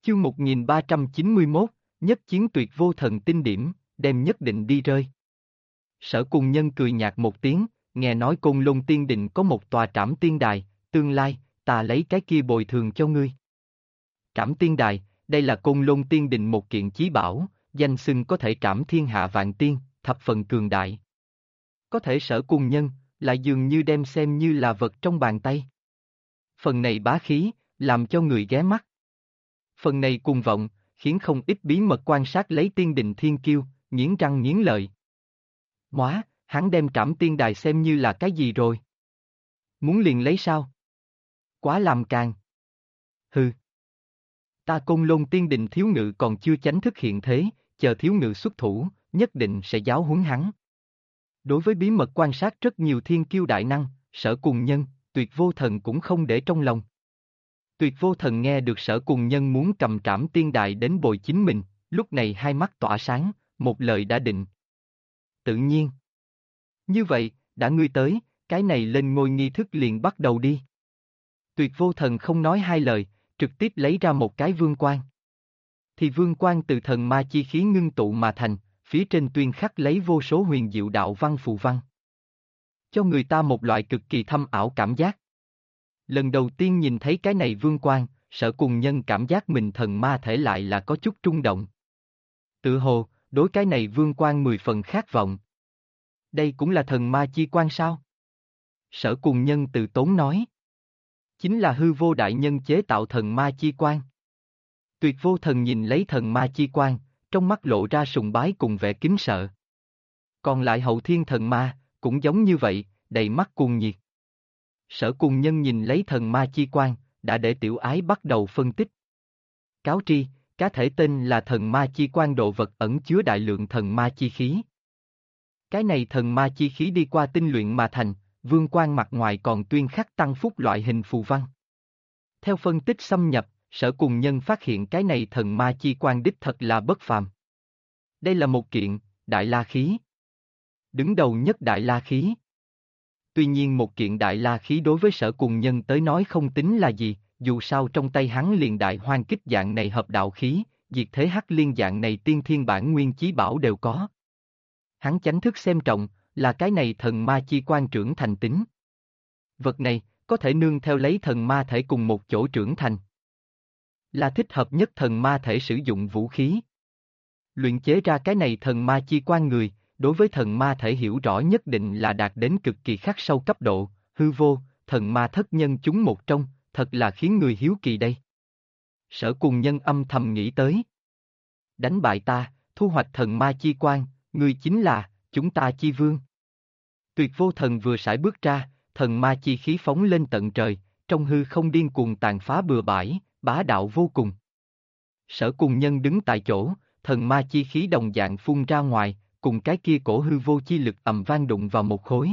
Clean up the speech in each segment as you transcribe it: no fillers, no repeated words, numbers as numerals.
Chương 1391, nhất chiến tuyệt vô thần tinh điểm, đem nhất định đi rơi. Sở Cùng Nhân cười nhạt một tiếng, nghe nói Côn Lôn Tiên Định có một tòa Trảm Tiên Đài, tương lai, ta lấy cái kia bồi thường cho ngươi. Trảm Tiên Đài, đây là Côn Lôn Tiên Định một kiện chí bảo, danh xưng có thể trảm thiên hạ vạn tiên, thập phần cường đại. Có thể Sở Cùng Nhân, lại dường như đem xem như là vật trong bàn tay. Phần này bá khí, làm cho người ghé mắt. Phần này cuồng vọng, khiến không ít bí mật quan sát lấy tiên định thiên kiêu, nghiến răng nghiến lợi. Móa, hắn đem Trảm Tiên Đài xem như là cái gì rồi? Muốn liền lấy sao? Quá làm càng. Hừ. Ta Côn Lôn Tiên Định thiếu ngự còn chưa chánh thức hiện thế, chờ thiếu ngự xuất thủ, nhất định sẽ giáo huấn hắn. Đối với bí mật quan sát rất nhiều thiên kiêu đại năng, Sở Cùng Nhân, Tuyệt Vô Thần cũng không để trong lòng. Tuyệt Vô Thần nghe được Sở Cùng Nhân muốn cầm Trảm Tiên Đài đến bồi chính mình, lúc này hai mắt tỏa sáng, một lời đã định. Tự nhiên. Như vậy, đã ngươi tới, cái này lên ngôi nghi thức liền bắt đầu đi. Tuyệt Vô Thần không nói hai lời, trực tiếp lấy ra một cái vương quan. Thì vương quan từ thần ma chi khí ngưng tụ mà thành, phía trên tuyên khắc lấy vô số huyền diệu đạo văn phù văn. Cho người ta một loại cực kỳ thâm ảo cảm giác. Lần đầu tiên nhìn thấy cái này vương quan, Sở Cùng Nhân cảm giác mình thần ma thể lại là có chút rung động. Tự hồ, đối cái này vương quan 10 phần khát vọng. Đây cũng là thần ma chi quan sao? Sở Cùng Nhân từ tốn nói. Chính là hư vô đại nhân chế tạo thần ma chi quan. Tuyệt Vô Thần nhìn lấy thần ma chi quan, trong mắt lộ ra sùng bái cùng vẻ kính sợ. Còn lại hậu thiên thần ma, cũng giống như vậy, đầy mắt cuồng nhiệt. Sở Cùng Nhân nhìn lấy thần ma chi quan, đã để tiểu ái bắt đầu phân tích. Cáo tri, cá thể tên là thần ma chi quan đồ vật ẩn chứa đại lượng thần ma chi khí. Cái này thần ma chi khí đi qua tinh luyện mà thành, vương quan mặt ngoài còn tuyên khắc tăng phúc loại hình phù văn. Theo phân tích xâm nhập, Sở Cùng Nhân phát hiện cái này thần ma chi quan đích thật là bất phàm. Đây là một kiện, đại la khí. Đứng đầu nhất đại la khí. Tuy nhiên một kiện đại la khí đối với Sở Cùng Nhân tới nói không tính là gì, dù sao trong tay hắn liền đại hoang kích dạng này hợp đạo khí, diệt thế hắc liên dạng này tiên thiên bản nguyên chí bảo đều có. Hắn chánh thức xem trọng, là cái này thần ma chi quan trưởng thành tính. Vật này, có thể nương theo lấy thần ma thể cùng một chỗ trưởng thành. Là thích hợp nhất thần ma thể sử dụng vũ khí. Luyện chế ra cái này thần ma chi quan người, đối với thần ma thể hiểu rõ nhất định là đạt đến cực kỳ khắc sâu cấp độ, hư vô, thần ma thất nhân chúng một trong, thật là khiến người hiếu kỳ đây. Sở Cùng Nhân âm thầm nghĩ tới. Đánh bại ta, thu hoạch thần ma chi quan, ngươi chính là, chúng ta chi vương. Tuyệt Vô Thần vừa sải bước ra, thần ma chi khí phóng lên tận trời, trong hư không điên cuồng tàn phá bừa bãi, bá đạo vô cùng. Sở Cùng Nhân đứng tại chỗ, thần ma chi khí đồng dạng phun ra ngoài, cùng cái kia cổ hư vô chi lực ầm vang đụng vào một khối.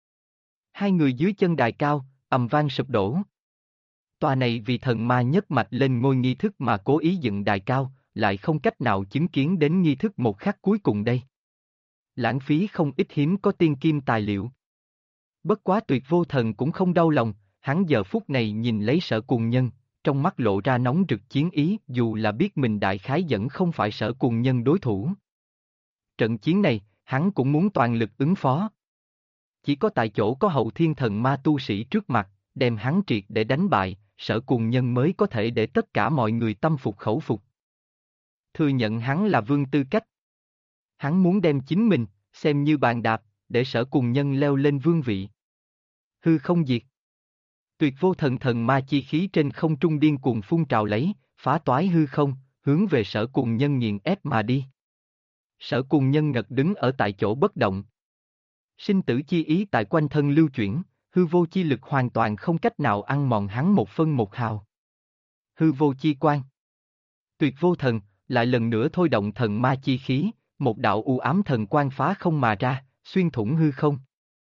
Hai người dưới chân đài cao, ầm vang sụp đổ. Tòa này vì thần ma nhất mạch lên ngôi nghi thức mà cố ý dựng đài cao, lại không cách nào chứng kiến đến nghi thức một khắc cuối cùng đây. Lãng phí không ít hiếm có tiên kim tài liệu. Bất quá Tuyệt Vô Thần cũng không đau lòng, hắn giờ phút này nhìn lấy Sở Cùng Nhân, trong mắt lộ ra nóng rực chiến ý, dù là biết mình đại khái vẫn không phải Sở Cùng Nhân đối thủ. Trận chiến này, hắn cũng muốn toàn lực ứng phó. Chỉ có tại chỗ có hậu thiên thần ma tu sĩ trước mặt, đem hắn triệt để đánh bại, Sở Cùng Nhân mới có thể để tất cả mọi người tâm phục khẩu phục. Thừa nhận hắn là vương tư cách. Hắn muốn đem chính mình, xem như bàn đạp, để Sở Cùng Nhân leo lên vương vị. Hư không diệt. Tuyệt Vô Thần thần ma chi khí trên không trung điên cuồng phun trào lấy, phá toái hư không, hướng về Sở Cùng Nhân nghiền ép mà đi. Sở Cùng Nhân ngật đứng ở tại chỗ bất động. Sinh tử chi ý tại quanh thân lưu chuyển, hư vô chi lực hoàn toàn không cách nào ăn mòn hắn một phân một hào. Hư vô chi quan. Tuyệt Vô Thần, lại lần nữa thôi động thần ma chi khí, một đạo u ám thần quang phá không mà ra, xuyên thủng hư không.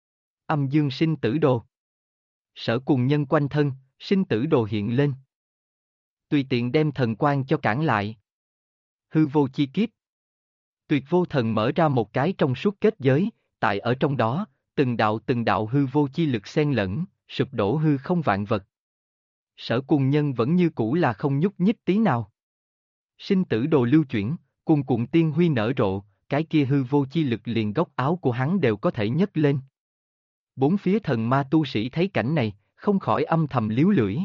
Âm dương sinh tử đồ. Sở Cùng Nhân quanh thân, sinh tử đồ hiện lên. Tùy tiện đem thần quang cho cản lại. Hư vô chi kiếp. Tuyệt Vô Thần mở ra một cái trong suốt kết giới, tại ở trong đó, từng đạo hư vô chi lực xen lẫn, sụp đổ hư không vạn vật. Sở Cùng Nhân vẫn như cũ là không nhúc nhích tí nào. Sinh tử đồ lưu chuyển, cuồn cuộn tiên huy nở rộ, cái kia hư vô chi lực liền góc áo của hắn đều có thể nhấc lên. Bốn phía thần ma tu sĩ thấy cảnh này, không khỏi âm thầm líu lưỡi.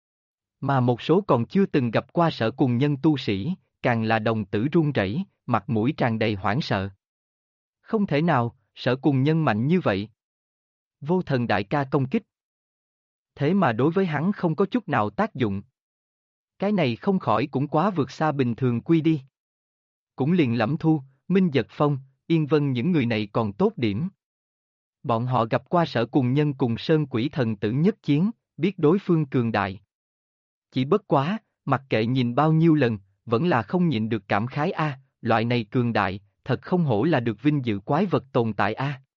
Mà một số còn chưa từng gặp qua Sở Cùng Nhân tu sĩ, càng là đồng tử run rẩy, mặt mũi tràn đầy hoảng sợ. Không thể nào, Sở Cùng Nhân mạnh như vậy. Vô Thần đại ca công kích. Thế mà đối với hắn không có chút nào tác dụng. Cái này không khỏi cũng quá vượt xa bình thường quy đi. Cũng liền Lẫm Thu, Minh Giật Phong, Yên Vân những người này còn tốt điểm. Bọn họ gặp qua Sở Cùng Nhân cùng Sơn Quỷ Thần Tử nhất chiến, biết đối phương cường đại. Chỉ bất quá, mặc kệ nhìn bao nhiêu lần, vẫn là không nhịn được cảm khái loại này cường đại, thật không hổ là được vinh dự quái vật tồn tại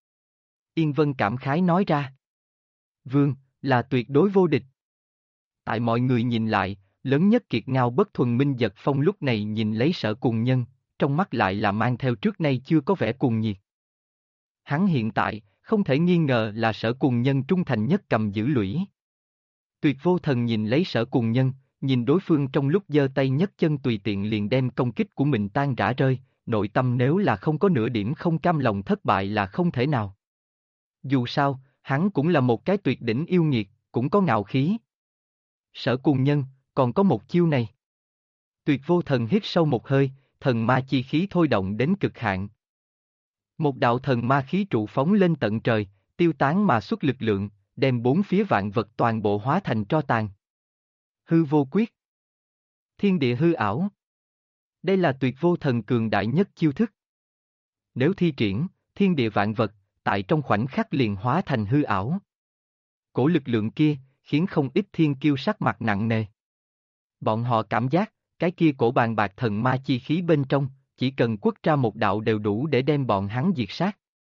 Yên Vân cảm khái nói ra. Vương, là tuyệt đối vô địch. Tại mọi người nhìn lại, lớn nhất kiệt ngao bất thuần Minh Giật Phong lúc này nhìn lấy Sở Cùng Nhân, trong mắt lại là mang theo trước nay chưa có vẻ cuồng nhiệt. Hắn hiện tại, không thể nghi ngờ là Sở Cùng Nhân trung thành nhất cầm giữ lũy. Tuyệt Vô Thần nhìn lấy Sở Cùng Nhân, nhìn đối phương trong lúc giơ tay nhấc chân tùy tiện liền đem công kích của mình tan rã rơi, nội tâm nếu là không có nửa điểm không cam lòng thất bại là không thể nào. Dù sao, hắn cũng là một cái tuyệt đỉnh yêu nghiệt, cũng có ngạo khí. Sở Cùng Nhân, còn có một chiêu này. Tuyệt Vô Thần hít sâu một hơi, thần ma chi khí thôi động đến cực hạn. Một đạo thần ma khí trụ phóng lên tận trời, tiêu tán mà xuất lực lượng, đem bốn phía vạn vật toàn bộ hóa thành tro tàn. Hư vô quyết. Thiên địa hư ảo. Đây là Tuyệt Vô Thần cường đại nhất chiêu thức. Nếu thi triển, thiên địa vạn vật, tại trong khoảnh khắc liền hóa thành hư ảo. Cổ lực lượng kia, khiến không ít thiên kiêu sắc mặt nặng nề. Bọn họ cảm giác, cái kia cổ bàn bạc thần ma chi khí bên trong, chỉ cần quất ra một đạo đều đủ để đem bọn hắn diệt sát.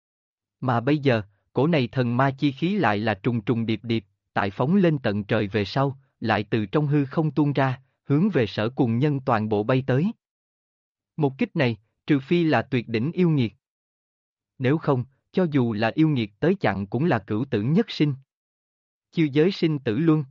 Mà bây giờ, cổ này thần ma chi khí lại là trùng trùng điệp điệp, tại phóng lên tận trời về sau, lại từ trong hư không tuôn ra, hướng về Sở Cùng Nhân toàn bộ bay tới. Một kích này, trừ phi là tuyệt đỉnh yêu nghiệt. Nếu không, cho dù là yêu nghiệt tới chặn cũng là cửu tử nhất sinh. Chiêu giới sinh tử luân.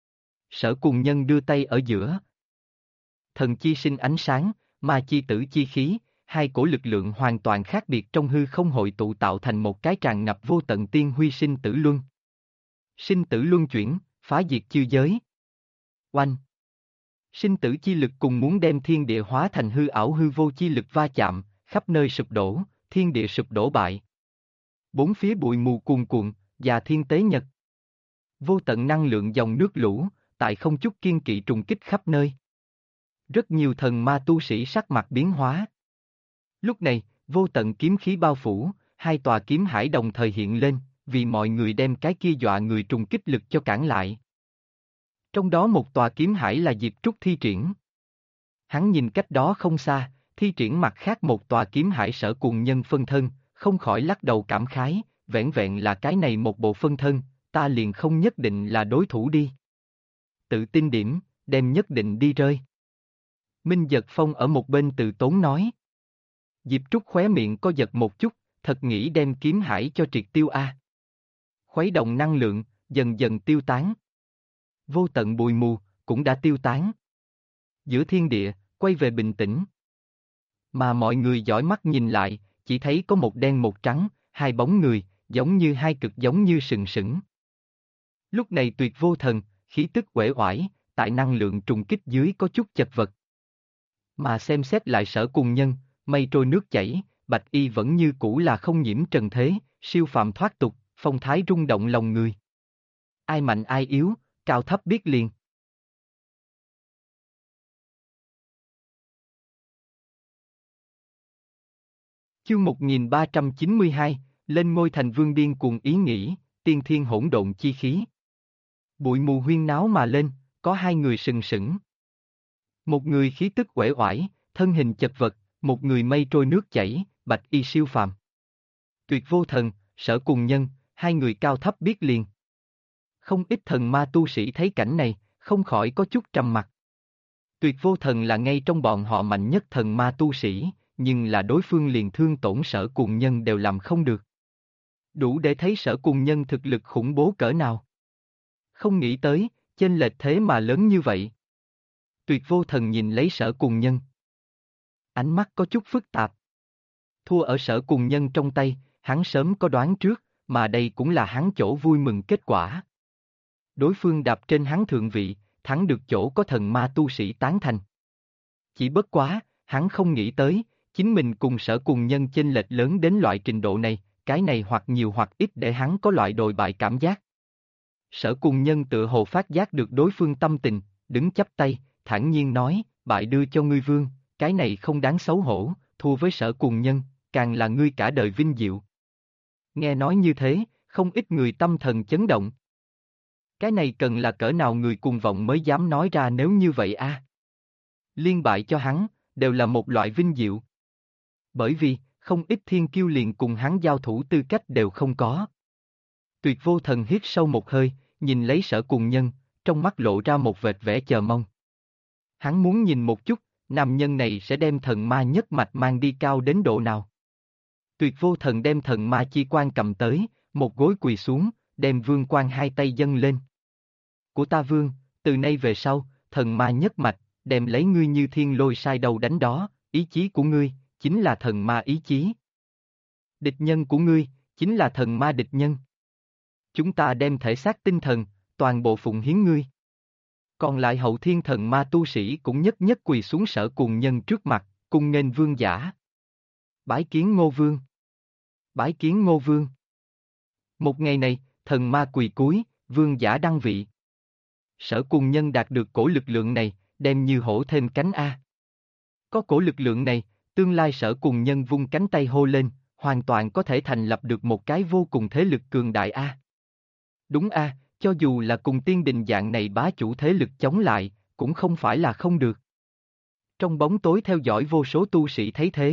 Sở Cùng Nhân đưa tay ở giữa. Thần chi sinh ánh sáng, ma chi tử chi khí, hai cổ lực lượng hoàn toàn khác biệt trong hư không hội tụ tạo thành một cái tràn ngập vô tận tiên huy sinh tử luân. Sinh tử luân chuyển, phá diệt chư giới. Oanh! Sinh tử chi lực cùng muốn đem thiên địa hóa thành hư ảo hư vô chi lực va chạm, khắp nơi sụp đổ, thiên địa sụp đổ bại. Bốn phía bụi mù cuồn cuộn, và thiên tế nhật. Vô tận năng lượng dòng nước lũ, tại không chút kiên kỵ trùng kích khắp nơi. Rất nhiều thần ma tu sĩ sắc mặt biến hóa. Lúc này, vô tận kiếm khí bao phủ, hai tòa kiếm hải đồng thời hiện lên, vì mọi người đem cái kia dọa người trùng kích lực cho cản lại. Trong đó một tòa kiếm hải là Diệp Trúc thi triển. Hắn nhìn cách đó không xa, thi triển mặt khác một tòa kiếm hải Sở Cùng Nhân phân thân, không khỏi lắc đầu cảm khái, vẻn vẹn là cái này một bộ phân thân, ta liền không nhất định là đối thủ đi. Tự tin điểm, đem nhất định đi rơi. Minh Giật Phong ở một bên từ tốn nói. Diệp Trúc khóe miệng co giật một chút, thật nghĩ đem kiếm hải cho triệt tiêu Khuấy động năng lượng, dần dần tiêu tán. Vô tận bụi mù, cũng đã tiêu tán. Giữa thiên địa, quay về bình tĩnh. Mà mọi người dõi mắt nhìn lại, chỉ thấy có một đen một trắng, hai bóng người, giống như hai cực giống như sừng sững. Lúc này Tuyệt Vô Thần, khí tức uể oải, tại năng lượng trùng kích dưới có chút chật vật. Mà xem xét lại Sở Cùng Nhân, mây trôi nước chảy, bạch y vẫn như cũ là không nhiễm trần thế, siêu phàm thoát tục, phong thái rung động lòng người. Ai mạnh ai yếu, cao thấp biết liền. Chương 1392, lên ngôi thành vương điên cuồng ý nghĩ, tiên thiên hỗn độn chi khí. Bụi mù huyên náo mà lên, có hai người sừng sững. Một người khí tức uể oải, thân hình chật vật, một người mây trôi nước chảy, bạch y siêu phàm. Tuyệt Vô Thần, Sở Cùng Nhân, hai người cao thấp biết liền. Không ít thần ma tu sĩ thấy cảnh này, không khỏi có chút trầm mặc. Tuyệt Vô Thần là ngay trong bọn họ mạnh nhất thần ma tu sĩ, nhưng là đối phương liền thương tổn Sở Cùng Nhân đều làm không được. Đủ để thấy Sở Cùng Nhân thực lực khủng bố cỡ nào. Không nghĩ tới, chênh lệch thế mà lớn như vậy. Tuyệt Vô Thần nhìn lấy Sở Cùng Nhân, ánh mắt có chút phức tạp. Thua ở Sở Cùng Nhân trong tay, hắn sớm có đoán trước, mà đây cũng là hắn chỗ vui mừng kết quả. Đối phương đạp trên hắn thượng vị, thắng được chỗ có thần ma tu sĩ tán thành. Chỉ bất quá, hắn không nghĩ tới, chính mình cùng Sở Cùng Nhân chênh lệch lớn đến loại trình độ này, cái này hoặc nhiều hoặc ít để hắn có loại đồi bại cảm giác. Sở Cùng Nhân tựa hồ phát giác được đối phương tâm tình, đứng chắp tay, thản nhiên nói, bại đưa cho ngươi vương, cái này không đáng xấu hổ, thua với Sở Cùng Nhân, càng là ngươi cả đời vinh diệu. Nghe nói như thế, không ít người tâm thần chấn động. Cái này cần là cỡ nào người cuồng vọng mới dám nói ra nếu như vậy a? Liên bại cho hắn, đều là một loại vinh diệu. Bởi vì, không ít thiên kiêu liền cùng hắn giao thủ tư cách đều không có. Tuyệt Vô Thần hít sâu một hơi, nhìn lấy Sở Cùng Nhân, trong mắt lộ ra một vệt vẻ chờ mong. Hắn muốn nhìn một chút, nam nhân này sẽ đem thần ma nhất mạch mang đi cao đến độ nào. Tuyệt Vô Thần đem thần ma chi quan cầm tới, một gối quỳ xuống, đem vương quan hai tay dâng lên. Của ta vương, từ nay về sau, thần ma nhất mạch, đem lấy ngươi như thiên lôi sai đầu đánh đó, ý chí của ngươi, chính là thần ma ý chí. Địch nhân của ngươi, chính là thần ma địch nhân. Chúng ta đem thể xác tinh thần, toàn bộ phụng hiến ngươi. Còn lại hậu thiên thần ma tu sĩ cũng nhất nhất quỳ xuống Sở Cùng Nhân trước mặt, cung nghênh vương giả. Bái kiến Ngô Vương. Bái kiến Ngô Vương. Một ngày này, thần ma quỳ cúi, vương giả đăng vị. Sở Cùng Nhân đạt được cổ lực lượng này, đem như hổ thêm cánh A. Có cổ lực lượng này, tương lai Sở Cùng Nhân vung cánh tay hô lên, hoàn toàn có thể thành lập được một cái vô cùng thế lực cường đại A. Đúng A, cho dù là cùng tiên đình dạng này bá chủ thế lực chống lại, cũng không phải là không được. Trong bóng tối theo dõi vô số tu sĩ thấy thế.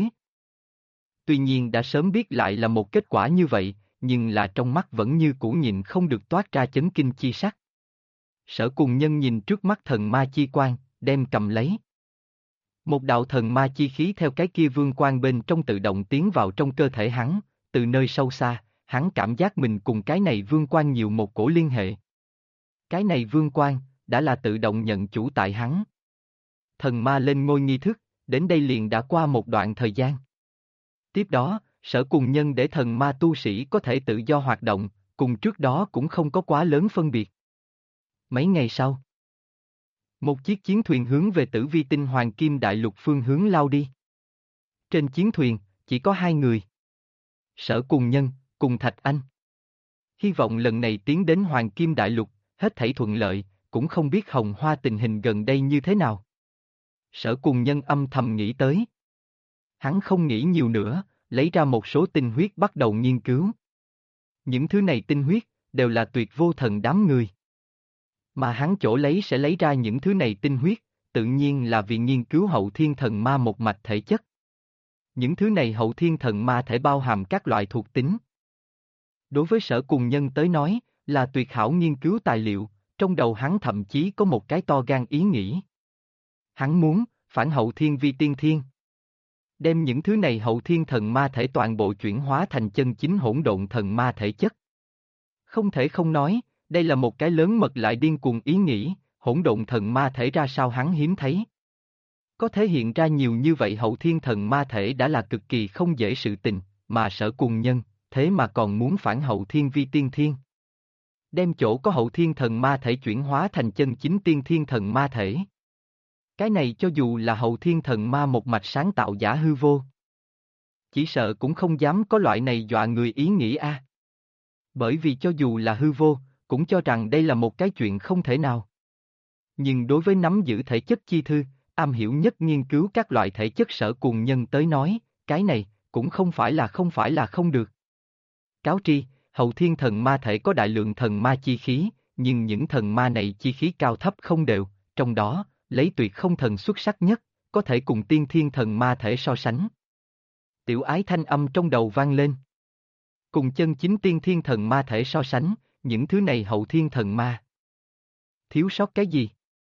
Tuy nhiên đã sớm biết lại là một kết quả như vậy, nhưng là trong mắt vẫn như cũ nhịn không được toát ra chấn kinh chi sắc. Sở Cùng Nhân nhìn trước mắt thần ma chi quan, đem cầm lấy. Một đạo thần ma chi khí theo cái kia vương quan bên trong tự động tiến vào trong cơ thể hắn, từ nơi sâu xa, hắn cảm giác mình cùng cái này vương quan nhiều một cổ liên hệ. Cái này vương quan, đã là tự động nhận chủ tại hắn. Thần ma lên ngôi nghi thức, đến đây liền đã qua một đoạn thời gian. Tiếp đó, Sở Cùng Nhân để thần ma tu sĩ có thể tự do hoạt động, cùng trước đó cũng không có quá lớn phân biệt. Mấy ngày sau, một chiếc chiến thuyền hướng về Tử Vi Tinh Hoàng Kim Đại Lục phương hướng lao đi. Trên chiến thuyền, chỉ có hai người. Sở Cùng Nhân, cùng Thạch Anh. Hy vọng lần này tiến đến Hoàng Kim Đại Lục, hết thảy thuận lợi, cũng không biết Hồng Hoa tình hình gần đây như thế nào. Sở Cùng Nhân âm thầm nghĩ tới. Hắn không nghĩ nhiều nữa, lấy ra một số tinh huyết bắt đầu nghiên cứu. Những thứ này tinh huyết, đều là Tuyệt Vô Thần đám người. Mà hắn chỗ lấy sẽ lấy ra những thứ này tinh huyết, tự nhiên là vì nghiên cứu hậu thiên thần ma một mạch thể chất. Những thứ này hậu thiên thần ma thể bao hàm các loại thuộc tính. Đối với Sở Cùng Nhân tới nói, là tuyệt hảo nghiên cứu tài liệu, trong đầu hắn thậm chí có một cái to gan ý nghĩ. Hắn muốn, phản hậu thiên vi tiên thiên. Đem những thứ này hậu thiên thần ma thể toàn bộ chuyển hóa thành chân chính hỗn độn thần ma thể chất. Không thể không nói, đây là một cái lớn mật lại điên cuồng ý nghĩ, hỗn độn thần ma thể ra sao hắn hiếm thấy. Có thể hiện ra nhiều như vậy hậu thiên thần ma thể đã là cực kỳ không dễ sự tình, mà Sở Cùng Nhân, thế mà còn muốn phản hậu thiên vi tiên thiên. Đem chỗ có hậu thiên thần ma thể chuyển hóa thành chân chính tiên thiên thần ma thể. Cái này cho dù là hậu thiên thần ma một mạch sáng tạo giả hư vô. Chỉ sợ cũng không dám có loại này dọa người ý nghĩ a. Bởi vì cho dù là hư vô, cũng cho rằng đây là một cái chuyện không thể nào. Nhưng đối với nắm giữ thể chất chi thư, am hiểu nhất nghiên cứu các loại thể chất Sở Cùng Nhân tới nói, cái này, cũng không phải là không được. Cáo tri, hậu thiên thần ma thể có đại lượng thần ma chi khí, nhưng những thần ma này chi khí cao thấp không đều, trong đó, lấy tuyệt không thần xuất sắc nhất, có thể cùng tiên thiên thần ma thể so sánh. Tiểu ái thanh âm trong đầu vang lên. Cùng chân chính tiên thiên thần ma thể so sánh, những thứ này hậu thiên thần ma. Thiếu sót cái gì?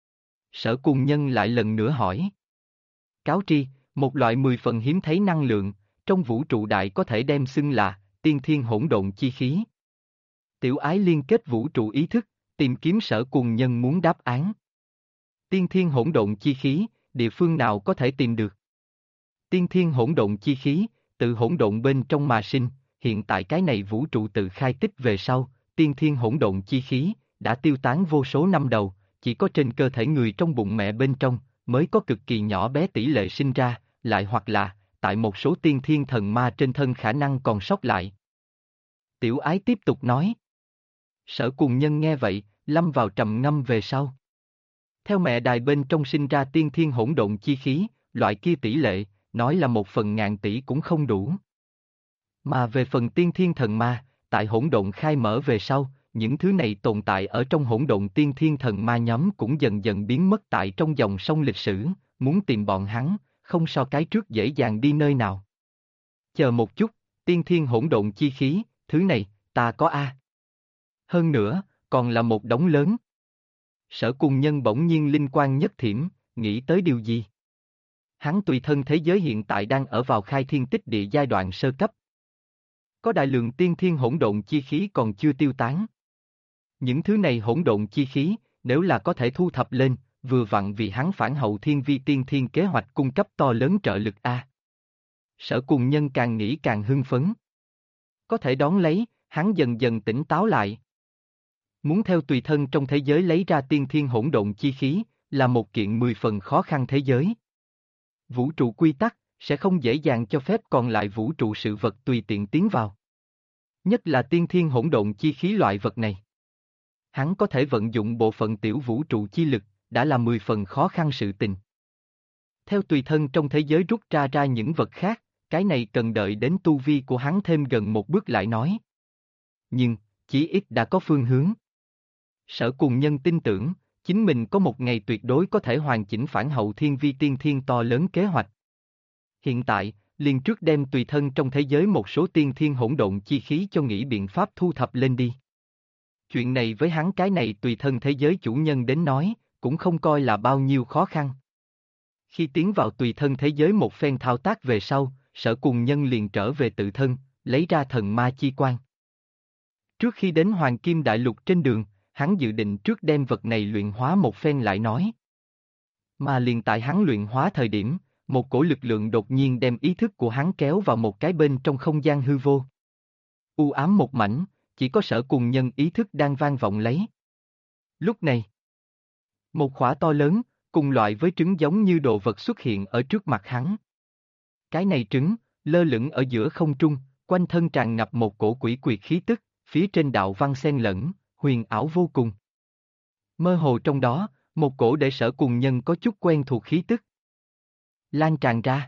Sở Cùng Nhân lại lần nữa hỏi. Cáo tri, một loại 10 phần hiếm thấy năng lượng, trong vũ trụ đại có thể đem xưng là tiên thiên hỗn độn chi khí. Tiểu ái liên kết vũ trụ ý thức, tìm kiếm Sở Cùng Nhân muốn đáp án. Tiên thiên hỗn độn chi khí, địa phương nào có thể tìm được? Tiên thiên hỗn độn chi khí, tự hỗn độn bên trong mà sinh, hiện tại cái này vũ trụ tự khai tích về sau, tiên thiên hỗn độn chi khí, đã tiêu tán vô số năm đầu, chỉ có trên cơ thể người trong bụng mẹ bên trong, mới có cực kỳ nhỏ bé tỷ lệ sinh ra, lại hoặc là, tại một số tiên thiên thần ma trên thân khả năng còn sót lại. Tiểu Ái tiếp tục nói. Sở Cùng Nhân nghe vậy, lâm vào trầm ngâm về sau. Theo mẹ đài bên trong sinh ra tiên thiên hỗn độn chi khí, loại kia tỷ lệ, nói là 1/1000 tỷ cũng không đủ. Mà về phần tiên thiên thần ma, tại hỗn độn khai mở về sau, những thứ này tồn tại ở trong hỗn độn tiên thiên thần ma nhóm cũng dần dần biến mất tại trong dòng sông lịch sử, muốn tìm bọn hắn, không so cái trước dễ dàng đi nơi nào. Chờ một chút, tiên thiên hỗn độn chi khí, thứ này, ta có a. Hơn nữa, còn là một đống lớn. Sở Cùng Nhân bỗng nhiên linh quang nhất thiểm, nghĩ tới điều gì? Hắn tùy thân thế giới hiện tại đang ở vào khai thiên tích địa giai đoạn sơ cấp. Có đại lượng tiên thiên hỗn độn chi khí còn chưa tiêu tán. Những thứ này hỗn độn chi khí, nếu là có thể thu thập lên, vừa vặn vì hắn phản hậu thiên vi tiên thiên kế hoạch cung cấp to lớn trợ lực a. Sở Cùng Nhân càng nghĩ càng hưng phấn. Có thể đón lấy, hắn dần dần tỉnh táo lại. Muốn theo tùy thân trong thế giới lấy ra tiên thiên hỗn độn chi khí, là một kiện 10 phần khó khăn thế giới. Vũ trụ quy tắc, sẽ không dễ dàng cho phép còn lại vũ trụ sự vật tùy tiện tiến vào. Nhất là tiên thiên hỗn độn chi khí loại vật này. Hắn có thể vận dụng bộ phận tiểu vũ trụ chi lực, đã là 10 phần khó khăn sự tình. Theo tùy thân trong thế giới rút ra những vật khác, cái này cần đợi đến tu vi của hắn thêm gần một bước lại nói. Nhưng, chí ít đã có phương hướng. Sở Cùng Nhân tin tưởng, chính mình có một ngày tuyệt đối có thể hoàn chỉnh phản hậu thiên vi tiên thiên to lớn kế hoạch. Hiện tại, liền trước đem tùy thân trong thế giới một số tiên thiên hỗn độn chi khí cho nghĩ biện pháp thu thập lên đi. Chuyện này với hắn cái này tùy thân thế giới chủ nhân đến nói, cũng không coi là bao nhiêu khó khăn. Khi tiến vào tùy thân thế giới một phen thao tác về sau, Sở Cùng Nhân liền trở về tự thân, lấy ra thần ma chi quan. Trước khi đến Hoàng Kim Đại Lục trên đường, hắn dự định trước đem vật này luyện hóa một phen lại nói. Mà liền tại hắn luyện hóa thời điểm, một cổ lực lượng đột nhiên đem ý thức của hắn kéo vào một cái bên trong không gian hư vô. U ám một mảnh, chỉ có Sở Cùng Nhân ý thức đang vang vọng lấy. Lúc này, một khỏa to lớn, cùng loại với trứng giống như đồ vật xuất hiện ở trước mặt hắn. Cái này trứng, lơ lửng ở giữa không trung, quanh thân tràn ngập một cổ quỷ quyệt khí tức, phía trên đạo văn xen lẫn, huyền ảo vô cùng. Mơ hồ trong đó, một cổ để Sở Cùng Nhân có chút quen thuộc khí tức lan tràn ra.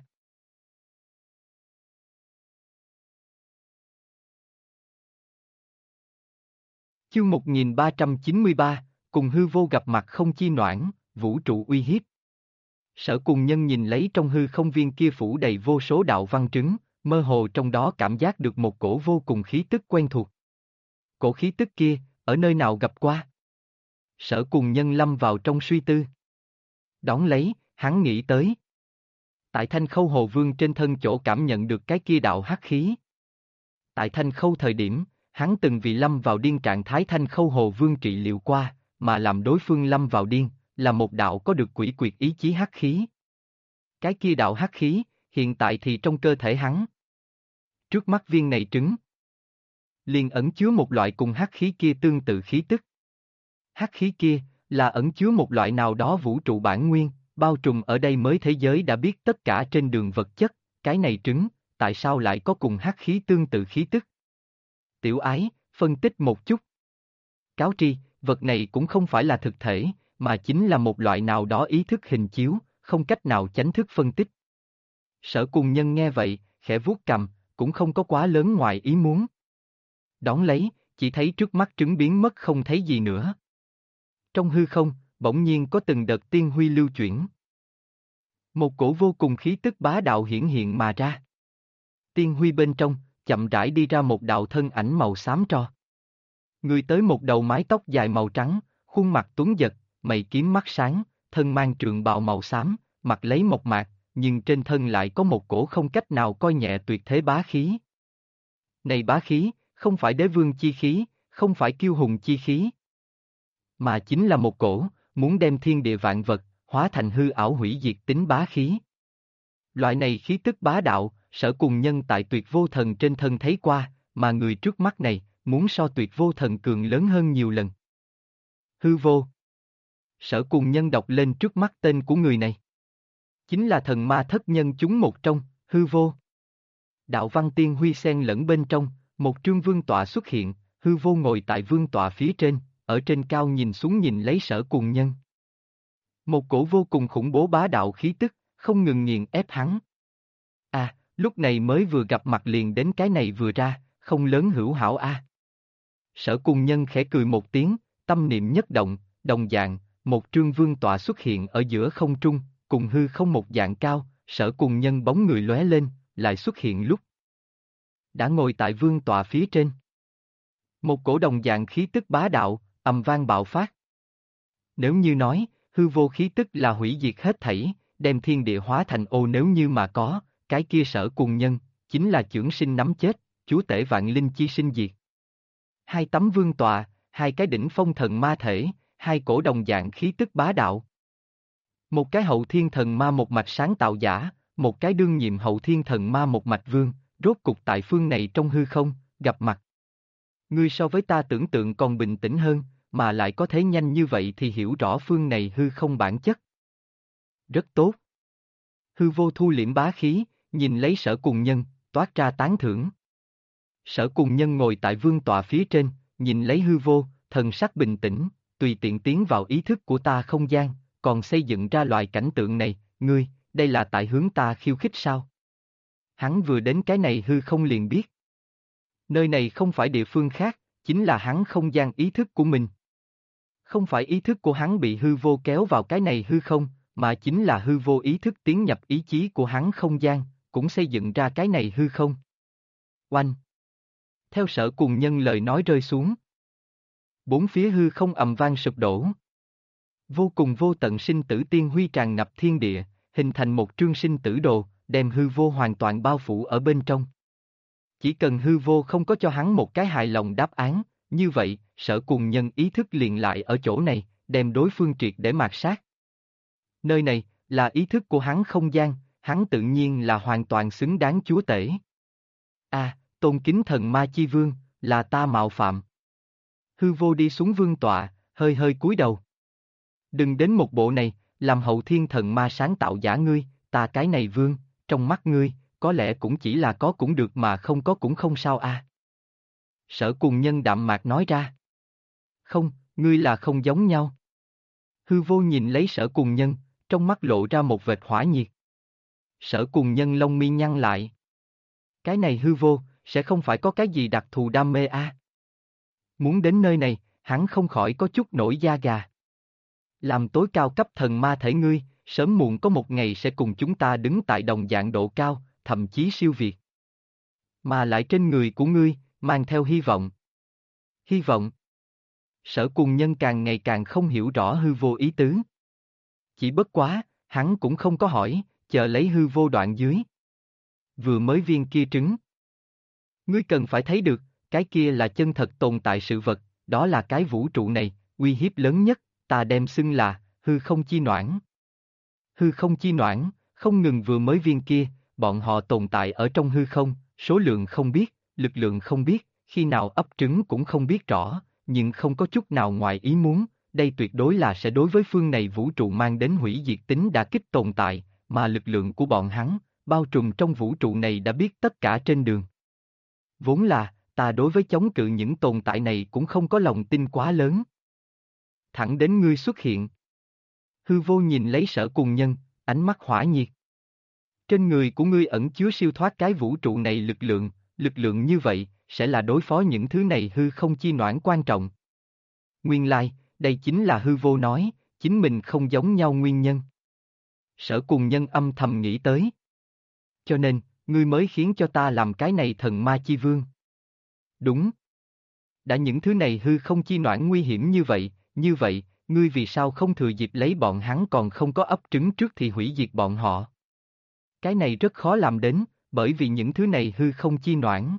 Chương 1393, cùng hư vô gặp mặt không chi noãn, vũ trụ uy hiếp. Sở Cùng Nhân nhìn lấy trong hư không viên kia phủ đầy vô số đạo văn trứng, mơ hồ trong đó cảm giác được một cổ vô cùng khí tức quen thuộc. Cổ khí tức kia, ở nơi nào gặp qua? Sở Cùng Nhân lâm vào trong suy tư. Đón lấy, hắn nghĩ tới. Tại Thanh Khâu Hồ Vương trên thân chỗ cảm nhận được cái kia đạo hắc khí. Tại Thanh Khâu thời điểm, hắn từng vì lâm vào điên trạng thái Thanh Khâu Hồ Vương trị liệu qua, mà làm đối phương lâm vào điên, là một đạo có được quỷ quyệt ý chí hắc khí. Cái kia đạo hắc khí, hiện tại thì trong cơ thể hắn. Trước mắt viên này trứng, liền ẩn chứa một loại cùng hắc khí kia tương tự khí tức. Hắc khí kia, là ẩn chứa một loại nào đó vũ trụ bản nguyên, bao trùm ở đây mới thế giới đã biết tất cả trên đường vật chất, cái này trứng, tại sao lại có cùng hắc khí tương tự khí tức? Tiểu Ái, phân tích một chút. Cáo tri, vật này cũng không phải là thực thể, mà chính là một loại nào đó ý thức hình chiếu, không cách nào chánh thức phân tích. Sở Cùng Nhân nghe vậy, khẽ vuốt cằm, cũng không có quá lớn ngoài ý muốn. Đón lấy, chỉ thấy trước mắt trứng biến mất không thấy gì nữa. Trong hư không, bỗng nhiên có từng đợt tiên huy lưu chuyển. Một cổ vô cùng khí tức bá đạo hiển hiện mà ra. Tiên huy bên trong, chậm rãi đi ra một đạo thân ảnh màu xám tro. Người tới một đầu mái tóc dài màu trắng, khuôn mặt tuấn giật, mày kiếm mắt sáng, thân mang trượng bào màu xám, mặt lấy mộc mạc, nhưng trên thân lại có một cổ không cách nào coi nhẹ tuyệt thế bá khí. Này bá khí, không phải đế vương chi khí, không phải kiêu hùng chi khí, mà chính là một cổ, muốn đem thiên địa vạn vật, hóa thành hư ảo hủy diệt tính bá khí. Loại này khí tức bá đạo, Sở Cùng Nhân tại Tuyệt Vô Thần trên thân thấy qua, mà người trước mắt này, muốn so Tuyệt Vô Thần cường lớn hơn nhiều lần. Hư vô. Sở Cùng Nhân đọc lên trước mắt tên của người này. Chính là thần ma thất nhân chúng một trong, hư vô. Đạo văn tiên huy xen lẫn bên trong, một trương vương tọa xuất hiện, hư vô ngồi tại vương tọa phía trên, ở trên cao nhìn xuống nhìn lấy Sở Cùng Nhân. Một cổ vô cùng khủng bố bá đạo khí tức, không ngừng nghiền ép hắn. À, lúc này mới vừa gặp mặt liền đến cái này vừa ra, không lớn hữu hảo a. Sở Cùng Nhân khẽ cười một tiếng, tâm niệm nhất động, đồng dạng, một trương vương tọa xuất hiện ở giữa không trung, cùng hư không một dạng cao, Sở Cùng Nhân bóng người lóe lên, lại xuất hiện lúc đã ngồi tại vương tọa phía trên. Một cổ đồng dạng khí tức bá đạo, ầm vang bạo phát. Nếu như nói, hư vô khí tức là hủy diệt hết thảy, đem thiên địa hóa thành ô nếu như mà có, cái kia Sở Cùng Nhân, chính là chưởng sinh nắm chết, chúa tể vạn linh chi sinh diệt. Hai tấm vương tọa, hai cái đỉnh phong thần ma thể, hai cổ đồng dạng khí tức bá đạo. Một cái hậu thiên thần ma một mạch sáng tạo giả, một cái đương nhiệm hậu thiên thần ma một mạch vương, rốt cục tại phương này trong hư không, gặp mặt. Ngươi so với ta tưởng tượng còn bình tĩnh hơn, mà lại có thể nhanh như vậy thì hiểu rõ phương này hư không bản chất. Rất tốt. Hư vô thu liễm bá khí, nhìn lấy Sở Cùng Nhân, toát ra tán thưởng. Sở Cùng Nhân ngồi tại vương tọa phía trên, nhìn lấy hư vô, thần sắc bình tĩnh, tùy tiện tiến vào ý thức của ta không gian, còn xây dựng ra loại cảnh tượng này, ngươi, đây là tại hướng ta khiêu khích sao? Hắn vừa đến cái này hư không liền biết. Nơi này không phải địa phương khác, chính là hắn không gian ý thức của mình. Không phải ý thức của hắn bị hư vô kéo vào cái này hư không, mà chính là hư vô ý thức tiến nhập ý chí của hắn không gian, cũng xây dựng ra cái này hư không. Oanh! Theo Sở Cùng Nhân lời nói rơi xuống. Bốn phía hư không ầm vang sụp đổ. Vô cùng vô tận sinh tử tiên huy tràn ngập thiên địa, hình thành một trương sinh tử đồ, đem hư vô hoàn toàn bao phủ ở bên trong. Chỉ cần hư vô không có cho hắn một cái hài lòng đáp án, như vậy, Sở Cùng Nhân ý thức liền lại ở chỗ này, đem đối phương triệt để mạt sát. Nơi này, là ý thức của hắn không gian, hắn tự nhiên là hoàn toàn xứng đáng chúa tể. À, tôn kính thần ma chi vương, là ta mạo phạm. Hư vô đi xuống vương tọa, hơi hơi cúi đầu. Đừng đến một bộ này, làm hậu thiên thần ma sáng tạo giả ngươi, ta cái này vương, trong mắt ngươi, có lẽ cũng chỉ là có cũng được mà không có cũng không sao a. Sở Cùng Nhân đạm mạc nói ra. Không, ngươi là không giống nhau. Hư vô nhìn lấy Sở Cùng Nhân, trong mắt lộ ra một vệt hỏa nhiệt. Sở Cùng Nhân lông mi nhăn lại. Cái này hư vô, sẽ không phải có cái gì đặc thù đam mê a. Muốn đến nơi này, hắn không khỏi có chút nổi da gà. Làm tối cao cấp thần ma thể ngươi, sớm muộn có một ngày sẽ cùng chúng ta đứng tại đồng dạng độ cao, thậm chí siêu việt. Mà lại trên người của ngươi, mang theo hy vọng. Hy vọng. Sở Cùng Nhân càng ngày càng không hiểu rõ hư vô ý tứ. Chỉ bất quá, hắn cũng không có hỏi, chờ lấy hư vô đoạn dưới. Vừa mới viên kia trứng. Ngươi cần phải thấy được, cái kia là chân thật tồn tại sự vật, đó là cái vũ trụ này, uy hiếp lớn nhất, ta đem xưng là, hư không chi noãn. Hư không chi noãn, không ngừng vừa mới viên kia, bọn họ tồn tại ở trong hư không, số lượng không biết, lực lượng không biết, khi nào ấp trứng cũng không biết rõ, nhưng không có chút nào ngoài ý muốn, đây tuyệt đối là sẽ đối với phương này vũ trụ mang đến hủy diệt tính đả kích tồn tại, mà lực lượng của bọn hắn, bao trùm trong vũ trụ này đã biết tất cả trên đường. Vốn là, ta đối với chống cự những tồn tại này cũng không có lòng tin quá lớn. Thẳng đến ngươi xuất hiện. Hư vô nhìn lấy Sở Cùng Nhân, ánh mắt hỏa nhiệt. Trên người của ngươi ẩn chứa siêu thoát cái vũ trụ này lực lượng như vậy, sẽ là đối phó những thứ này hư không chi noãn quan trọng. Nguyên lai, đây chính là hư vô nói, chính mình không giống nhau nguyên nhân. Sở Cùng Nhân âm thầm nghĩ tới. Cho nên, ngươi mới khiến cho ta làm cái này thần ma chi vương. Đúng. Đã những thứ này hư không chi noãn nguy hiểm như vậy, ngươi vì sao không thừa dịp lấy bọn hắn còn không có ấp trứng trước thì hủy diệt bọn họ? Cái này rất khó làm đến, bởi vì những thứ này hư không chi noãn.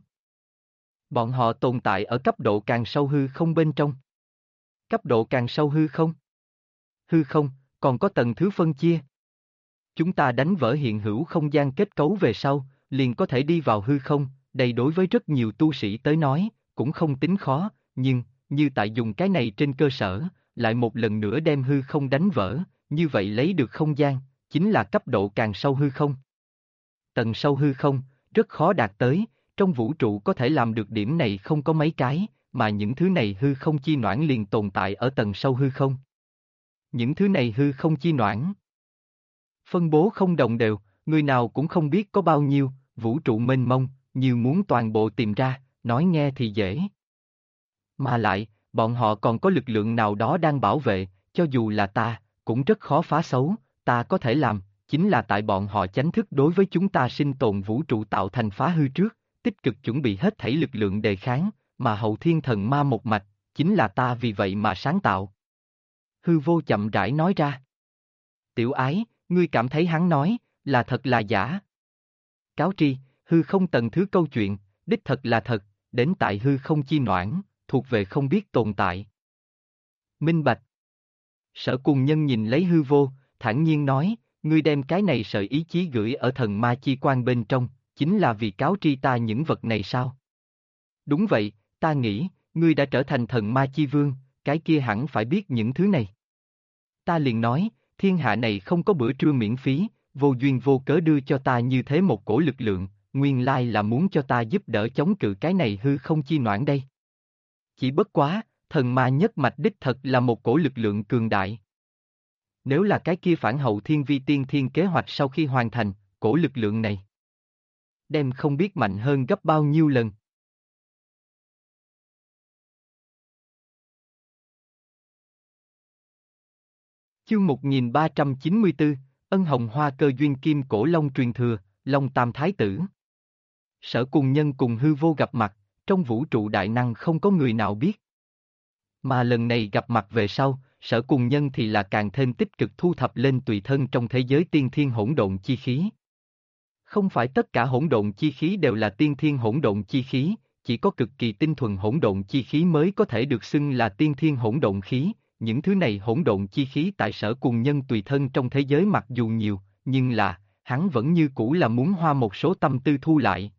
Bọn họ tồn tại ở cấp độ càng sâu hư không bên trong. Cấp độ càng sâu hư không? Hư không, còn có tầng thứ phân chia. Chúng ta đánh vỡ hiện hữu không gian kết cấu về sau, liền có thể đi vào hư không, đây đối với rất nhiều tu sĩ tới nói, cũng không tính khó, nhưng, như tại dùng cái này trên cơ sở, lại một lần nữa đem hư không đánh vỡ, như vậy lấy được không gian, chính là cấp độ càng sâu hư không. Tầng sâu hư không, rất khó đạt tới, trong vũ trụ có thể làm được điểm này không có mấy cái, mà những thứ này hư không chi noãn liền tồn tại ở tầng sâu hư không. Những thứ này hư không chi noãn phân bố không đồng đều, người nào cũng không biết có bao nhiêu, vũ trụ mênh mông, như muốn toàn bộ tìm ra, nói nghe thì dễ. Mà lại, bọn họ còn có lực lượng nào đó đang bảo vệ, cho dù là ta, cũng rất khó phá xấu, ta có thể làm, chính là tại bọn họ chánh thức đối với chúng ta sinh tồn vũ trụ tạo thành phá hư trước, tích cực chuẩn bị hết thảy lực lượng đề kháng, mà hậu thiên thần ma một mạch, chính là ta vì vậy mà sáng tạo. Hư vô chậm rãi nói ra. Tiểu ái, ngươi cảm thấy hắn nói, là thật là giả. Cáo tri, hư không tầng thứ câu chuyện, đích thật là thật, đến tại hư không chi noãn, thuộc về không biết tồn tại. Minh bạch. Sở cùng nhân nhìn lấy hư vô, thản nhiên nói, ngươi đem cái này sợi ý chí gửi ở thần ma chi quan bên trong, chính là vì cáo tri ta những vật này sao? Đúng vậy, ta nghĩ, ngươi đã trở thành thần ma chi vương, cái kia hẳn phải biết những thứ này. Ta liền nói, thiên hạ này không có bữa trưa miễn phí, vô duyên vô cớ đưa cho ta như thế một cổ lực lượng, nguyên lai là muốn cho ta giúp đỡ chống cự cái này hư không chi noãn đây. Chỉ bất quá, thần ma nhất mạch đích thật là một cổ lực lượng cường đại. Nếu là cái kia phản hậu thiên vi tiên thiên kế hoạch sau khi hoàn thành, cổ lực lượng này đem không biết mạnh hơn gấp bao nhiêu lần. Chương 1394, Ân Hồng Hoa Cơ Duyên Kim Cổ Long truyền thừa, Long Tam Thái Tử. Sở cùng nhân cùng hư vô gặp mặt, trong vũ trụ đại năng không có người nào biết. Mà lần này gặp mặt về sau, sở cùng nhân thì là càng thêm tích cực thu thập lên tùy thân trong thế giới tiên thiên hỗn độn chi khí. Không phải tất cả hỗn độn chi khí đều là tiên thiên hỗn độn chi khí, chỉ có cực kỳ tinh thuần hỗn độn chi khí mới có thể được xưng là tiên thiên hỗn độn khí. Những thứ này hỗn độn chi khí tại sở cùng nhân tùy thân trong thế giới mặc dù nhiều, nhưng là, hắn vẫn như cũ là muốn hoa một số tâm tư thu lại.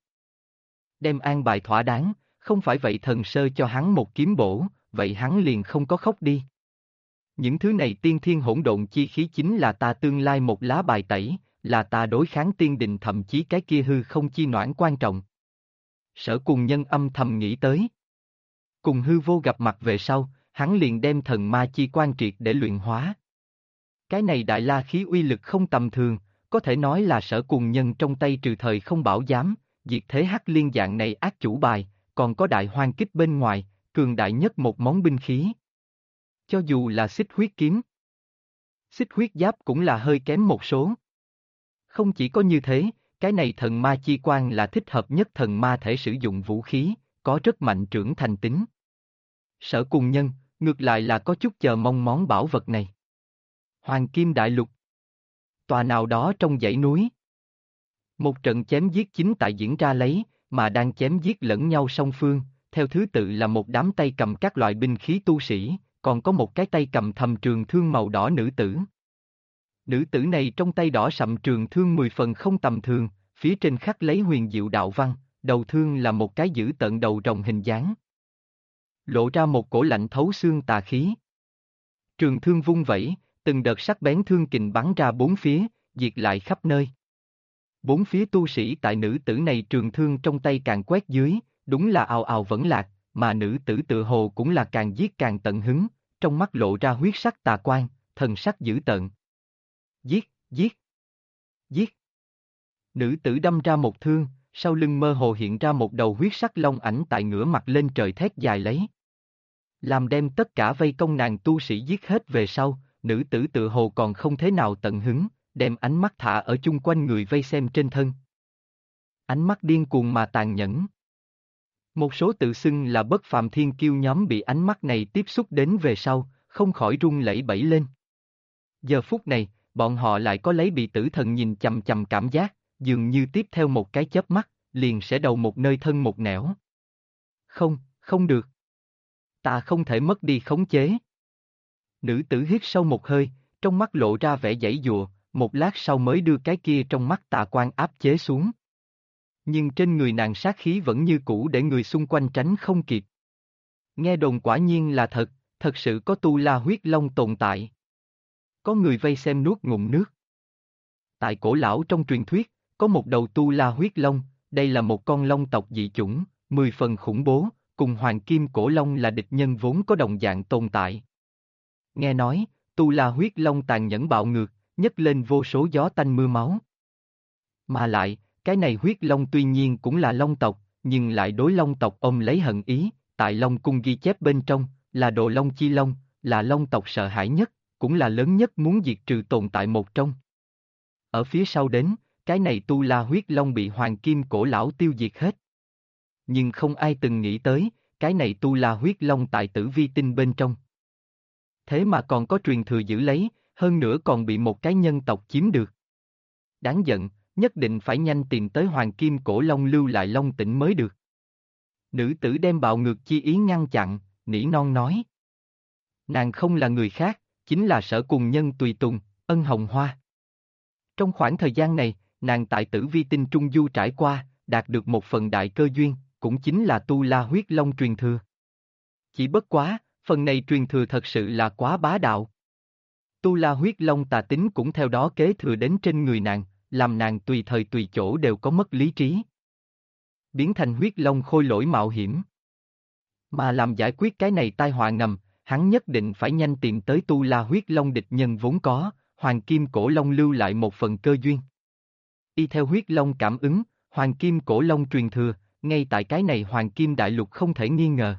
Đem an bài thỏa đáng, không phải vậy thần sơ cho hắn một kiếm bổ, vậy hắn liền không có khóc đi. Những thứ này tiên thiên hỗn độn chi khí chính là ta tương lai một lá bài tẩy, là ta đối kháng tiên đình thậm chí cái kia hư không chi noãn quan trọng. Sở cùng nhân âm thầm nghĩ tới. Cùng hư vô gặp mặt về sau, hắn liền đem thần ma chi quan triệt để luyện hóa. Cái này đại la khí uy lực không tầm thường, có thể nói là sở cùng nhân trong tay trừ thời không bảo giám, diệt thế hắc liên dạng này ác chủ bài, còn có đại hoang kích bên ngoài, cường đại nhất một món binh khí. Cho dù là xích huyết kiếm, xích huyết giáp cũng là hơi kém một số. Không chỉ có như thế, cái này thần ma chi quan là thích hợp nhất thần ma thể sử dụng vũ khí, có rất mạnh trưởng thành tính. Sở cùng nhân, ngược lại là có chút chờ mong món bảo vật này. Hoàng Kim Đại Lục. Tòa nào đó trong dãy núi. Một trận chém giết chính tại diễn ra lấy, mà đang chém giết lẫn nhau song phương, theo thứ tự là một đám tay cầm các loại binh khí tu sĩ, còn có một cái tay cầm thầm trường thương màu đỏ nữ tử. Nữ tử này trong tay đỏ sậm trường thương 10 phần không tầm thường, phía trên khắc lấy huyền diệu đạo văn, đầu thương là một cái dữ tợn đầu rồng hình dáng. Lộ ra một cổ lạnh thấu xương tà khí. Trường thương vung vẩy, từng đợt sắc bén thương kình bắn ra bốn phía, diệt lại khắp nơi. Bốn phía tu sĩ tại nữ tử này trường thương trong tay càng quét dưới, đúng là ào ào vẫn lạc, mà nữ tử tự hồ cũng là càng giết càng tận hứng, trong mắt lộ ra huyết sắc tà quan, thần sắc dữ tợn. Giết, giết, giết. Nữ tử đâm ra một thương, sau lưng mơ hồ hiện ra một đầu huyết sắc long ảnh tại ngửa mặt lên trời thét dài lấy. Làm đem tất cả vây công nàng tu sĩ giết hết về sau, nữ tử tự hồ còn không thế nào tận hứng, đem ánh mắt thả ở chung quanh người vây xem trên thân. Ánh mắt điên cuồng mà tàn nhẫn. Một số tự xưng là bất phàm thiên kiêu nhóm bị ánh mắt này tiếp xúc đến về sau, không khỏi run lẩy bẩy lên. Giờ phút này, bọn họ lại có lấy bị tử thần nhìn chằm chằm cảm giác, dường như tiếp theo một cái chớp mắt, liền sẽ đầu một nơi thân một nẻo. Không, không được. Ta không thể mất đi khống chế. Nữ tử hít sâu một hơi, trong mắt lộ ra vẻ giãy giụa, một lát sau mới đưa cái kia trong mắt tà quan áp chế xuống. Nhưng trên người nàng sát khí vẫn như cũ để người xung quanh tránh không kịp. Nghe đồn quả nhiên là thật, thật sự có tu la huyết long tồn tại. Có người vây xem nuốt ngụm nước. Tại cổ lão trong truyền thuyết, có một đầu tu la huyết long, đây là một con long tộc dị chủng, 10 phần khủng bố, cùng hoàng kim cổ long là địch nhân vốn có đồng dạng tồn tại. Nghe nói, tu la huyết long tàn nhẫn bạo ngược, nhấc lên vô số gió tanh mưa máu. Mà lại, cái này huyết long tuy nhiên cũng là long tộc, nhưng lại đối long tộc ôm lấy hận ý, tại Long Cung ghi chép bên trong, là Đồ Long Chi Long, là long tộc sợ hãi nhất, cũng là lớn nhất muốn diệt trừ tồn tại một trong. Ở phía sau đến, cái này tu la huyết long bị hoàng kim cổ lão tiêu diệt hết. Nhưng không ai từng nghĩ tới, cái này tu la huyết long tại Tử Vi Tinh bên trong. Thế mà còn có truyền thừa giữ lấy, hơn nữa còn bị một cái nhân tộc chiếm được. Đáng giận, nhất định phải nhanh tìm tới hoàng kim cổ long lưu lại long tỉnh mới được. Nữ tử đem bạo ngược chi ý ngăn chặn, nỉ non nói. Nàng không là người khác, chính là Sở Cùng Nhân tùy tùng, Ân Hồng Hoa. Trong khoảng thời gian này, nàng tại Tử Vi Tinh Trung Du trải qua, đạt được một phần đại cơ duyên, cũng chính là tu la huyết long truyền thừa. Chỉ bất quá, phần này truyền thừa thật sự là quá bá đạo. Tu la huyết long tà tính cũng theo đó kế thừa đến trên người nàng, làm nàng tùy thời tùy chỗ đều có mất lý trí. Biến thành huyết long khôi lỗi mạo hiểm. Mà làm giải quyết cái này tai họa ngầm, hắn nhất định phải nhanh tìm tới tu la huyết long địch nhân vốn có, hoàng kim cổ long lưu lại một phần cơ duyên. Y theo huyết long cảm ứng, hoàng kim cổ long truyền thừa, ngay tại cái này hoàng kim đại lục không thể nghi ngờ.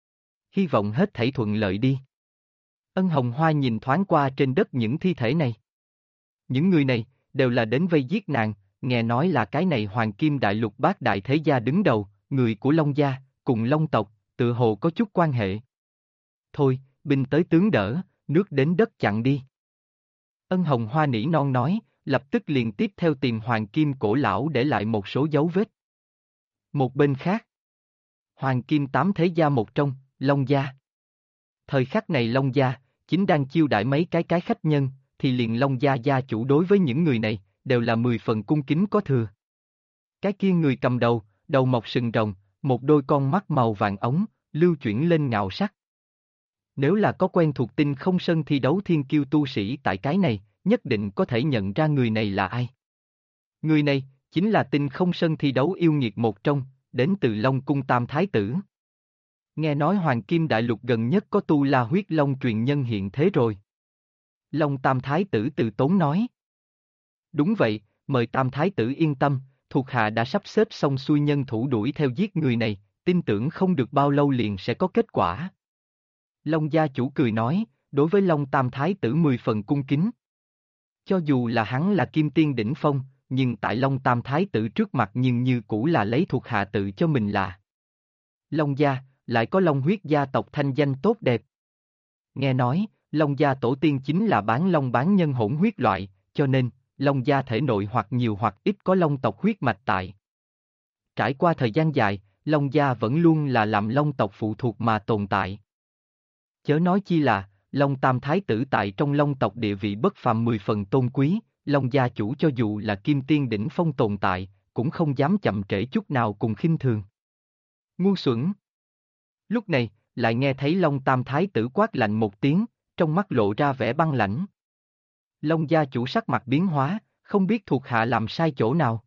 Hy vọng hết thảy thuận lợi đi. Ân Hồng Hoa nhìn thoáng qua trên đất những thi thể này. Những người này, đều là đến vây giết nàng, nghe nói là cái này hoàng kim đại lục bát đại thế gia đứng đầu, người của Long gia, cùng Long tộc, tự hồ có chút quan hệ. Thôi, binh tới tướng đỡ, nước đến đất chặn đi. Ân Hồng Hoa nỉ non nói, lập tức liền tiếp theo tìm hoàng kim cổ lão để lại một số dấu vết. Một bên khác, hoàng kim tám thế gia một trong, Long gia. Thời khắc này Long gia, chính đang chiêu đãi mấy cái khách nhân, thì liền Long gia gia chủ đối với những người này, đều là 10 phần cung kính có thừa. Cái kia người cầm đầu, đầu mọc sừng rồng, một đôi con mắt màu vàng ống, lưu chuyển lên ngạo sắc. Nếu là có quen thuộc Tinh Không Sơn thi đấu thiên kiêu tu sĩ tại cái này, nhất định có thể nhận ra người này là ai. Người này, chính là Tinh Không Sơn thi đấu yêu nghiệt một trong, đến từ Long Cung Tam Thái Tử. Nghe nói Hoàng Kim Đại Lục gần nhất có tu la huyết long truyền nhân hiện thế rồi. Long Tam Thái Tử từ tốn nói. Đúng vậy, mời Tam Thái Tử yên tâm, thuộc hạ đã sắp xếp xong xuôi nhân thủ đuổi theo giết người này, tin tưởng không được bao lâu liền sẽ có kết quả. Long gia chủ cười nói, đối với Long Tam Thái Tử 10 phần cung kính. Cho dù là hắn là kim tiên đỉnh phong, nhưng tại Long Tam Thái Tử trước mặt nhưng như cũ là lấy thuộc hạ tự cho mình là. Long gia, lại có Long huyết gia tộc thanh danh tốt đẹp. Nghe nói, Long gia tổ tiên chính là bán long bán nhân hỗn huyết loại, cho nên, Long gia thể nội hoặc nhiều hoặc ít có Long tộc huyết mạch tại. Trải qua thời gian dài, Long gia vẫn luôn là làm Long tộc phụ thuộc mà tồn tại. Chớ nói chi là, Long Tam Thái Tử tại trong Long tộc địa vị bất phàm 10 phần tôn quý, Long gia chủ cho dù là kim tiên đỉnh phong tồn tại, cũng không dám chậm trễ chút nào cùng khinh thường. Ngu xuẩn! Lúc này, lại nghe thấy Long Tam Thái Tử quát lạnh một tiếng, trong mắt lộ ra vẻ băng lãnh. Long gia chủ sắc mặt biến hóa, không biết thuộc hạ làm sai chỗ nào.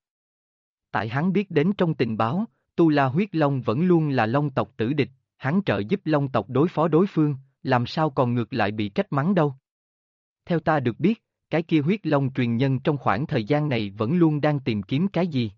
Tại hắn biết đến trong tình báo, Tu La huyết long vẫn luôn là Long tộc tử địch, hắn trợ giúp Long tộc đối phó đối phương, làm sao còn ngược lại bị trách mắng đâu. Theo ta được biết, cái kia huyết long truyền nhân trong khoảng thời gian này vẫn luôn đang tìm kiếm cái gì.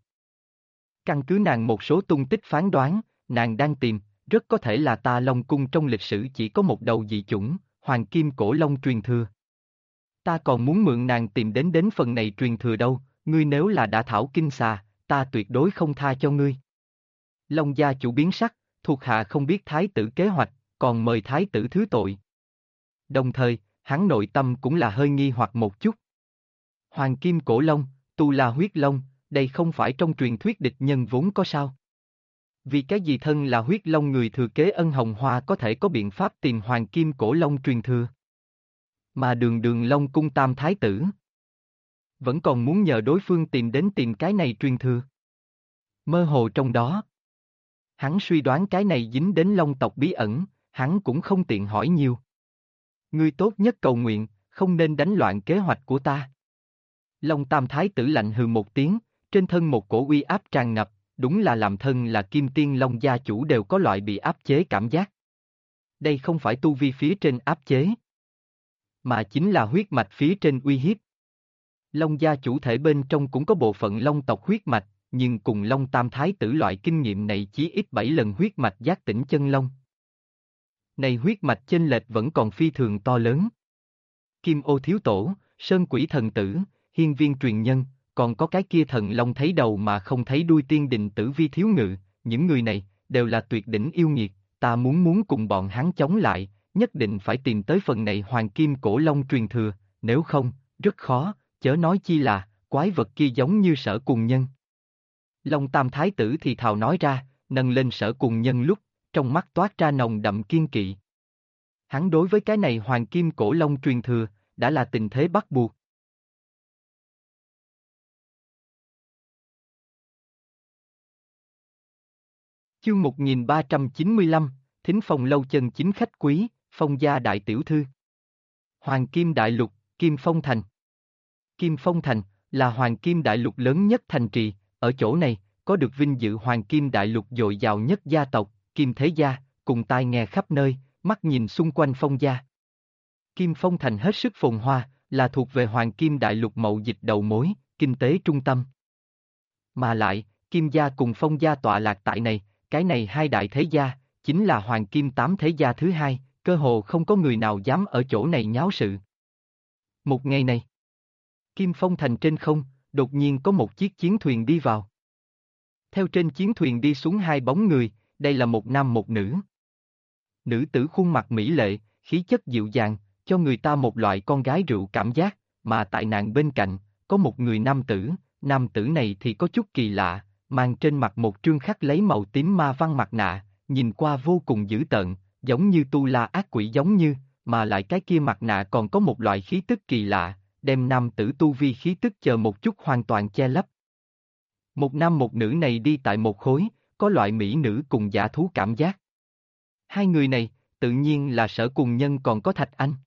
Căn cứ nàng một số tung tích phán đoán, nàng đang tìm, rất có thể là ta Long cung trong lịch sử chỉ có một đầu dị chủng, hoàng kim cổ long truyền thừa. Ta còn muốn mượn nàng tìm đến phần này truyền thừa đâu, ngươi nếu là đã thảo kinh xà, ta tuyệt đối không tha cho ngươi. Long gia chủ biến sắc, thuộc hạ không biết thái tử kế hoạch, còn mời thái tử thứ tội. Đồng thời, hắn nội tâm cũng là hơi nghi hoặc một chút. Hoàng kim cổ long, Tu La huyết long, đây không phải trong truyền thuyết địch nhân vốn có sao? Vì cái gì thân là huyết long người thừa kế Ân Hồng Hoa có thể có biện pháp tìm hoàng kim cổ long truyền thừa? Mà đường Long cung Tam Thái Tử Vẫn còn muốn nhờ đối phương tìm cái này truyền thừa. Mơ hồ trong đó. Hắn suy đoán cái này dính đến Long tộc bí ẩn, hắn cũng không tiện hỏi nhiều. Ngươi tốt nhất cầu nguyện, không nên đánh loạn kế hoạch của ta. Long Tam Thái tử lạnh hừ một tiếng, trên thân một cổ uy áp tràn ngập, đúng là làm thân là Kim Tiên Long gia chủ đều có loại bị áp chế cảm giác. Đây không phải tu vi phía trên áp chế, mà chính là huyết mạch phía trên uy hiếp. Long gia chủ thể bên trong cũng có bộ phận Long tộc huyết mạch, nhưng cùng Long Tam Thái tử loại kinh nghiệm này chí ít 7 lần huyết mạch giác tỉnh chân Long. Này huyết mạch chênh lệch vẫn còn phi thường to lớn. Kim Ô thiếu tổ, Sơn Quỷ thần tử, Hiên Viên truyền nhân, còn có cái kia thần Long thấy đầu mà không thấy đuôi Tiên Đình Tử Vi thiếu ngự, những người này đều là tuyệt đỉnh yêu nghiệt, ta muốn cùng bọn hắn chống lại, nhất định phải tìm tới phần này hoàng kim cổ long truyền thừa, nếu không, rất khó, chớ nói chi là, quái vật kia giống như Sở Cùng Nhân. Long Tam Thái tử thì thào nói ra, nâng lên Sở Cùng Nhân lúc, trong mắt toát ra nồng đậm kiên kỵ. Hắn đối với cái này hoàng kim cổ long truyền thừa, đã là tình thế bắt buộc. Chương 1395, Thính Phong lâu chân chính khách quý, Phong gia đại tiểu thư. Hoàng Kim Đại Lục, Kim Phong Thành. Kim Phong Thành là Hoàng Kim Đại Lục lớn nhất thành trì, ở chỗ này có được vinh dự Hoàng Kim Đại Lục dồi dào nhất gia tộc, Kim Thế Gia, cùng tai nghe khắp nơi, mắt nhìn xung quanh Phong gia. Kim Phong Thành hết sức phồn hoa, là thuộc về Hoàng Kim Đại Lục mậu dịch đầu mối, kinh tế trung tâm. Mà lại, Kim gia cùng Phong gia tọa lạc tại này, cái này hai đại thế gia, chính là Hoàng Kim tám thế gia thứ hai, cơ hồ không có người nào dám ở chỗ này nháo sự. Một ngày này, Kim Phong Thành trên không, đột nhiên có một chiếc chiến thuyền đi vào. Theo trên chiến thuyền đi xuống hai bóng người, đây là một nam một nữ. Nữ tử khuôn mặt mỹ lệ, khí chất dịu dàng, cho người ta một loại con gái rượu cảm giác, mà tại nàng bên cạnh, có một người nam tử này thì có chút kỳ lạ, mang trên mặt một trương khắc lấy màu tím ma văn mặt nạ, nhìn qua vô cùng dữ tợn, giống như tu la ác quỷ giống như, mà lại cái kia mặt nạ còn có một loại khí tức kỳ lạ, đem nam tử tu vi khí tức chờ một chút hoàn toàn che lấp. Một nam một nữ này đi tại một khối, có loại mỹ nữ cùng dã thú cảm giác. Hai người này, tự nhiên là Sở Cùng Nhân còn có Thạch Anh.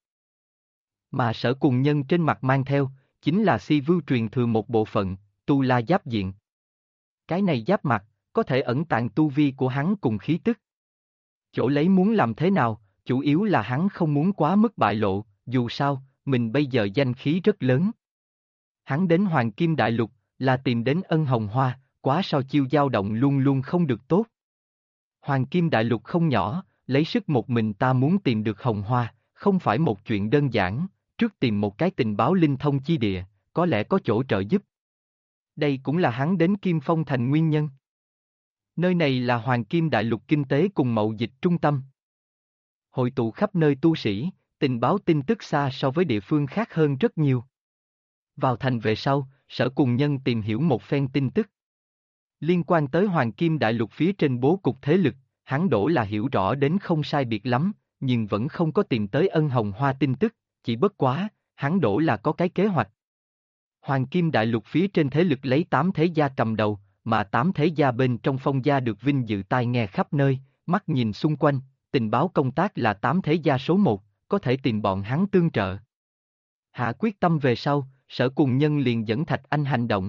Mà Sở Cùng Nhân trên mặt mang theo, chính là Si Vưu truyền thừa một bộ phận, tu la giáp diện. Cái này giáp mặt, có thể ẩn tàng tu vi của hắn cùng khí tức. Chỗ lấy muốn làm thế nào, chủ yếu là hắn không muốn quá mức bại lộ, dù sao, mình bây giờ danh khí rất lớn. Hắn đến Hoàng Kim Đại Lục, là tìm đến Ân Hồng Hoa, quá sao chiêu dao động luôn luôn không được tốt. Hoàng Kim Đại Lục không nhỏ, lấy sức một mình ta muốn tìm được Hồng Hoa, không phải một chuyện đơn giản, trước tìm một cái tình báo linh thông chi địa, có lẽ có chỗ trợ giúp. Đây cũng là hắn đến Kim Phong Thành nguyên nhân. Nơi này là Hoàng Kim Đại Lục kinh tế cùng mậu dịch trung tâm. Hội tụ khắp nơi tu sĩ, tình báo tin tức xa so với địa phương khác hơn rất nhiều. Vào thành về sau, Sở Cùng Nhân tìm hiểu một phen tin tức. Liên quan tới Hoàng Kim Đại Lục phía trên bố cục thế lực, hắn đổ là hiểu rõ đến không sai biệt lắm, nhưng vẫn không có tìm tới Ân Hồng Hoa tin tức, chỉ bất quá, hắn đổ là có cái kế hoạch. Hoàng Kim Đại Lục phía trên thế lực lấy 8 thế gia cầm đầu, mà 8 thế gia bên trong Phong gia được vinh dự tai nghe khắp nơi, mắt nhìn xung quanh, tình báo công tác là 8 thế gia số 1, có thể tìm bọn hắn tương trợ. Hạ quyết tâm về sau, Sở Cùng Nhân liền dẫn Thạch Anh hành động.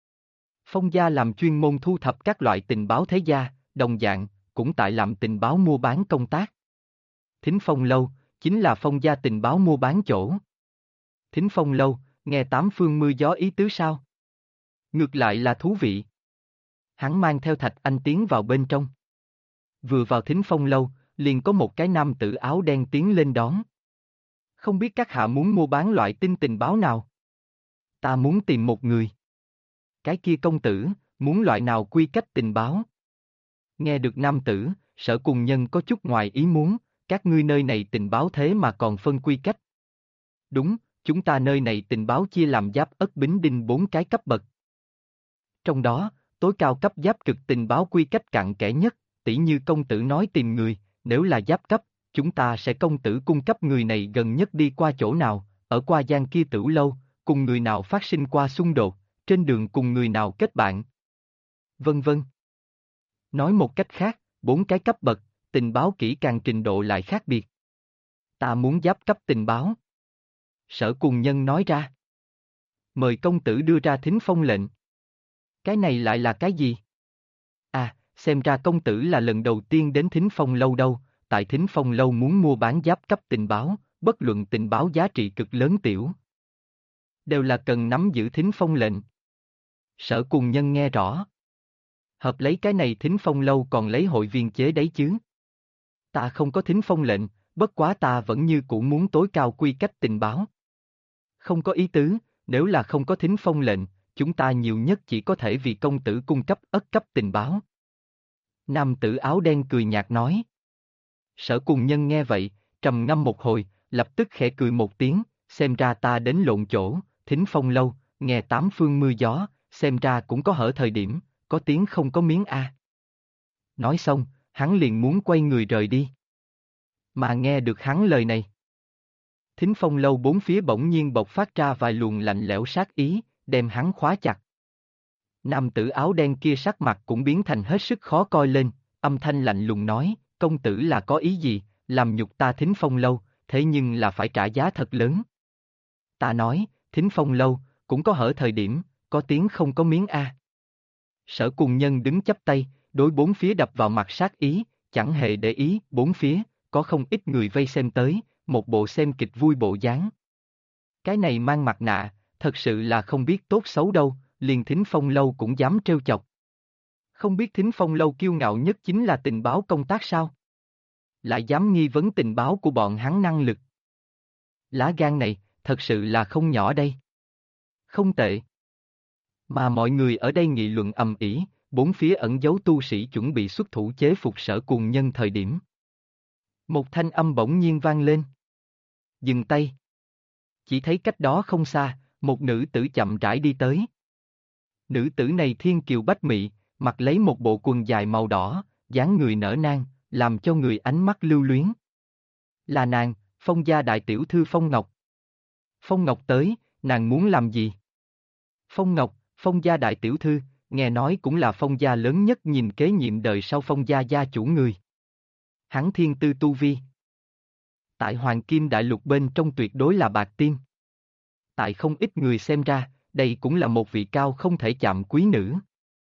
Phong gia làm chuyên môn thu thập các loại tình báo thế gia, đồng dạng, cũng tại làm tình báo mua bán công tác. Thính Phong lâu, chính là Phong gia tình báo mua bán chỗ. Thính Phong lâu, nghe tám phương mưa gió ý tứ sao? Ngược lại là thú vị. Hắn mang theo Thạch Anh tiến vào bên trong. Vừa vào Thính Phong lâu, liền có một cái nam tử áo đen tiến lên đón. Không biết các hạ muốn mua bán loại tình báo nào? Ta muốn tìm một người. Cái kia công tử, muốn loại nào quy cách tình báo? Nghe được nam tử, Sở Cùng Nhân có chút ngoài ý muốn, các ngươi nơi này tình báo thế mà còn phân quy cách. Đúng, chúng ta nơi này tình báo chia làm giáp ất bính đinh 4 cái cấp bậc. Trong đó, tối cao cấp giáp cực tình báo quy cách cặn kẽ nhất, tỉ như công tử nói tìm người, nếu là giáp cấp, chúng ta sẽ công tử cung cấp người này gần nhất đi qua chỗ nào, ở qua gian kia tửu lâu, cùng người nào phát sinh qua xung đột, trên đường cùng người nào kết bạn. Vân vân. Nói một cách khác, 4 cái cấp bậc, tình báo kỹ càng trình độ lại khác biệt. Ta muốn giáp cấp tình báo. Sở Cùng Nhân nói ra. Mời công tử đưa ra thính phong lệnh. Cái này lại là cái gì? À, xem ra công tử là lần đầu tiên đến thính phong lâu đâu, tại thính phong lâu muốn mua bán giáp cấp tình báo, bất luận tình báo giá trị cực lớn tiểu. Đều là cần nắm giữ thính phong lệnh. Sở Cùng Nhân nghe rõ. Hợp lấy cái này thính phong lâu còn lấy hội viên chế đấy chứ. Ta không có thính phong lệnh, bất quá ta vẫn như cũ muốn tối cao quy cách tình báo. Không có ý tứ, nếu là không có thính phong lệnh, chúng ta nhiều nhất chỉ có thể vì công tử cung cấp ất cấp tình báo. Nam tử áo đen cười nhạt nói. Sở Cùng Nhân nghe vậy, trầm ngâm một hồi, lập tức khẽ cười một tiếng, xem ra ta đến lộn chỗ, thính phong lâu, nghe tám phương mưa gió, xem ra cũng có hở thời điểm, có tiếng không có miếng a. Nói xong, hắn liền muốn quay người rời đi. Mà nghe được hắn lời này. Thính phong lâu bốn phía bỗng nhiên bộc phát ra vài luồng lạnh lẽo sát ý, đem hắn khóa chặt. Nam tử áo đen kia sắc mặt cũng biến thành hết sức khó coi lên, âm thanh lạnh lùng nói, công tử là có ý gì, làm nhục ta thính phong lâu, thế nhưng là phải trả giá thật lớn. Ta nói, thính phong lâu, cũng có hở thời điểm, có tiếng không có miếng a. Sở Cùng Nhân đứng chắp tay, đối bốn phía đập vào mặt sát ý, chẳng hề để ý, bốn phía, có không ít người vây xem tới, một bộ xem kịch vui bộ dáng. Cái này mang mặt nạ, thật sự là không biết tốt xấu đâu, liền thính phong lâu cũng dám trêu chọc. Không biết thính phong lâu kiêu ngạo nhất chính là tình báo công tác sao? Lại dám nghi vấn tình báo của bọn hắn năng lực. Lá gan này, thật sự là không nhỏ đây. Không tệ. Mà mọi người ở đây nghị luận ầm ĩ, bốn phía ẩn giấu tu sĩ chuẩn bị xuất thủ chế phục Sở Cùng Nhân thời điểm. Một thanh âm bỗng nhiên vang lên. Dừng tay. Chỉ thấy cách đó không xa, một nữ tử chậm rãi đi tới. Nữ tử này thiên kiều bách mị, mặc lấy một bộ quần dài màu đỏ, dáng người nở nang, làm cho người ánh mắt lưu luyến. Là nàng, Phong gia đại tiểu thư Phong Ngọc. Phong Ngọc tới, nàng muốn làm gì? Phong Ngọc, Phong gia đại tiểu thư, nghe nói cũng là Phong gia lớn nhất nhìn kế nhiệm đời sau Phong gia gia chủ người. Hắn thiên tư tu vi. Tại Hoàng Kim Đại Lục bên trong tuyệt đối là bạc tiên. Tại không ít người xem ra, đây cũng là một vị cao không thể chạm quý nữ.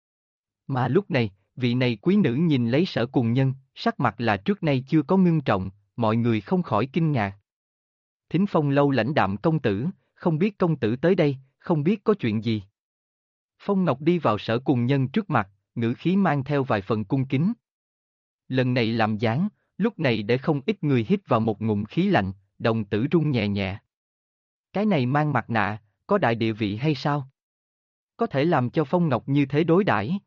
Mà lúc này, vị này quý nữ nhìn lấy Sở Cùng Nhân, sắc mặt là trước nay chưa có ngưng trọng, mọi người không khỏi kinh ngạc. Thính phong lâu lãnh đạm công tử, không biết công tử tới đây, không biết có chuyện gì. Phong Ngọc đi vào Sở Cùng Nhân trước mặt, ngữ khí mang theo vài phần cung kính. Lần này làm dáng, lúc này để không ít người hít vào một ngụm khí lạnh, đồng tử run nhẹ nhẹ. Cái này mang mặt nạ, có đại địa vị hay sao? Có thể làm cho Phong Ngọc như thế đối đãi?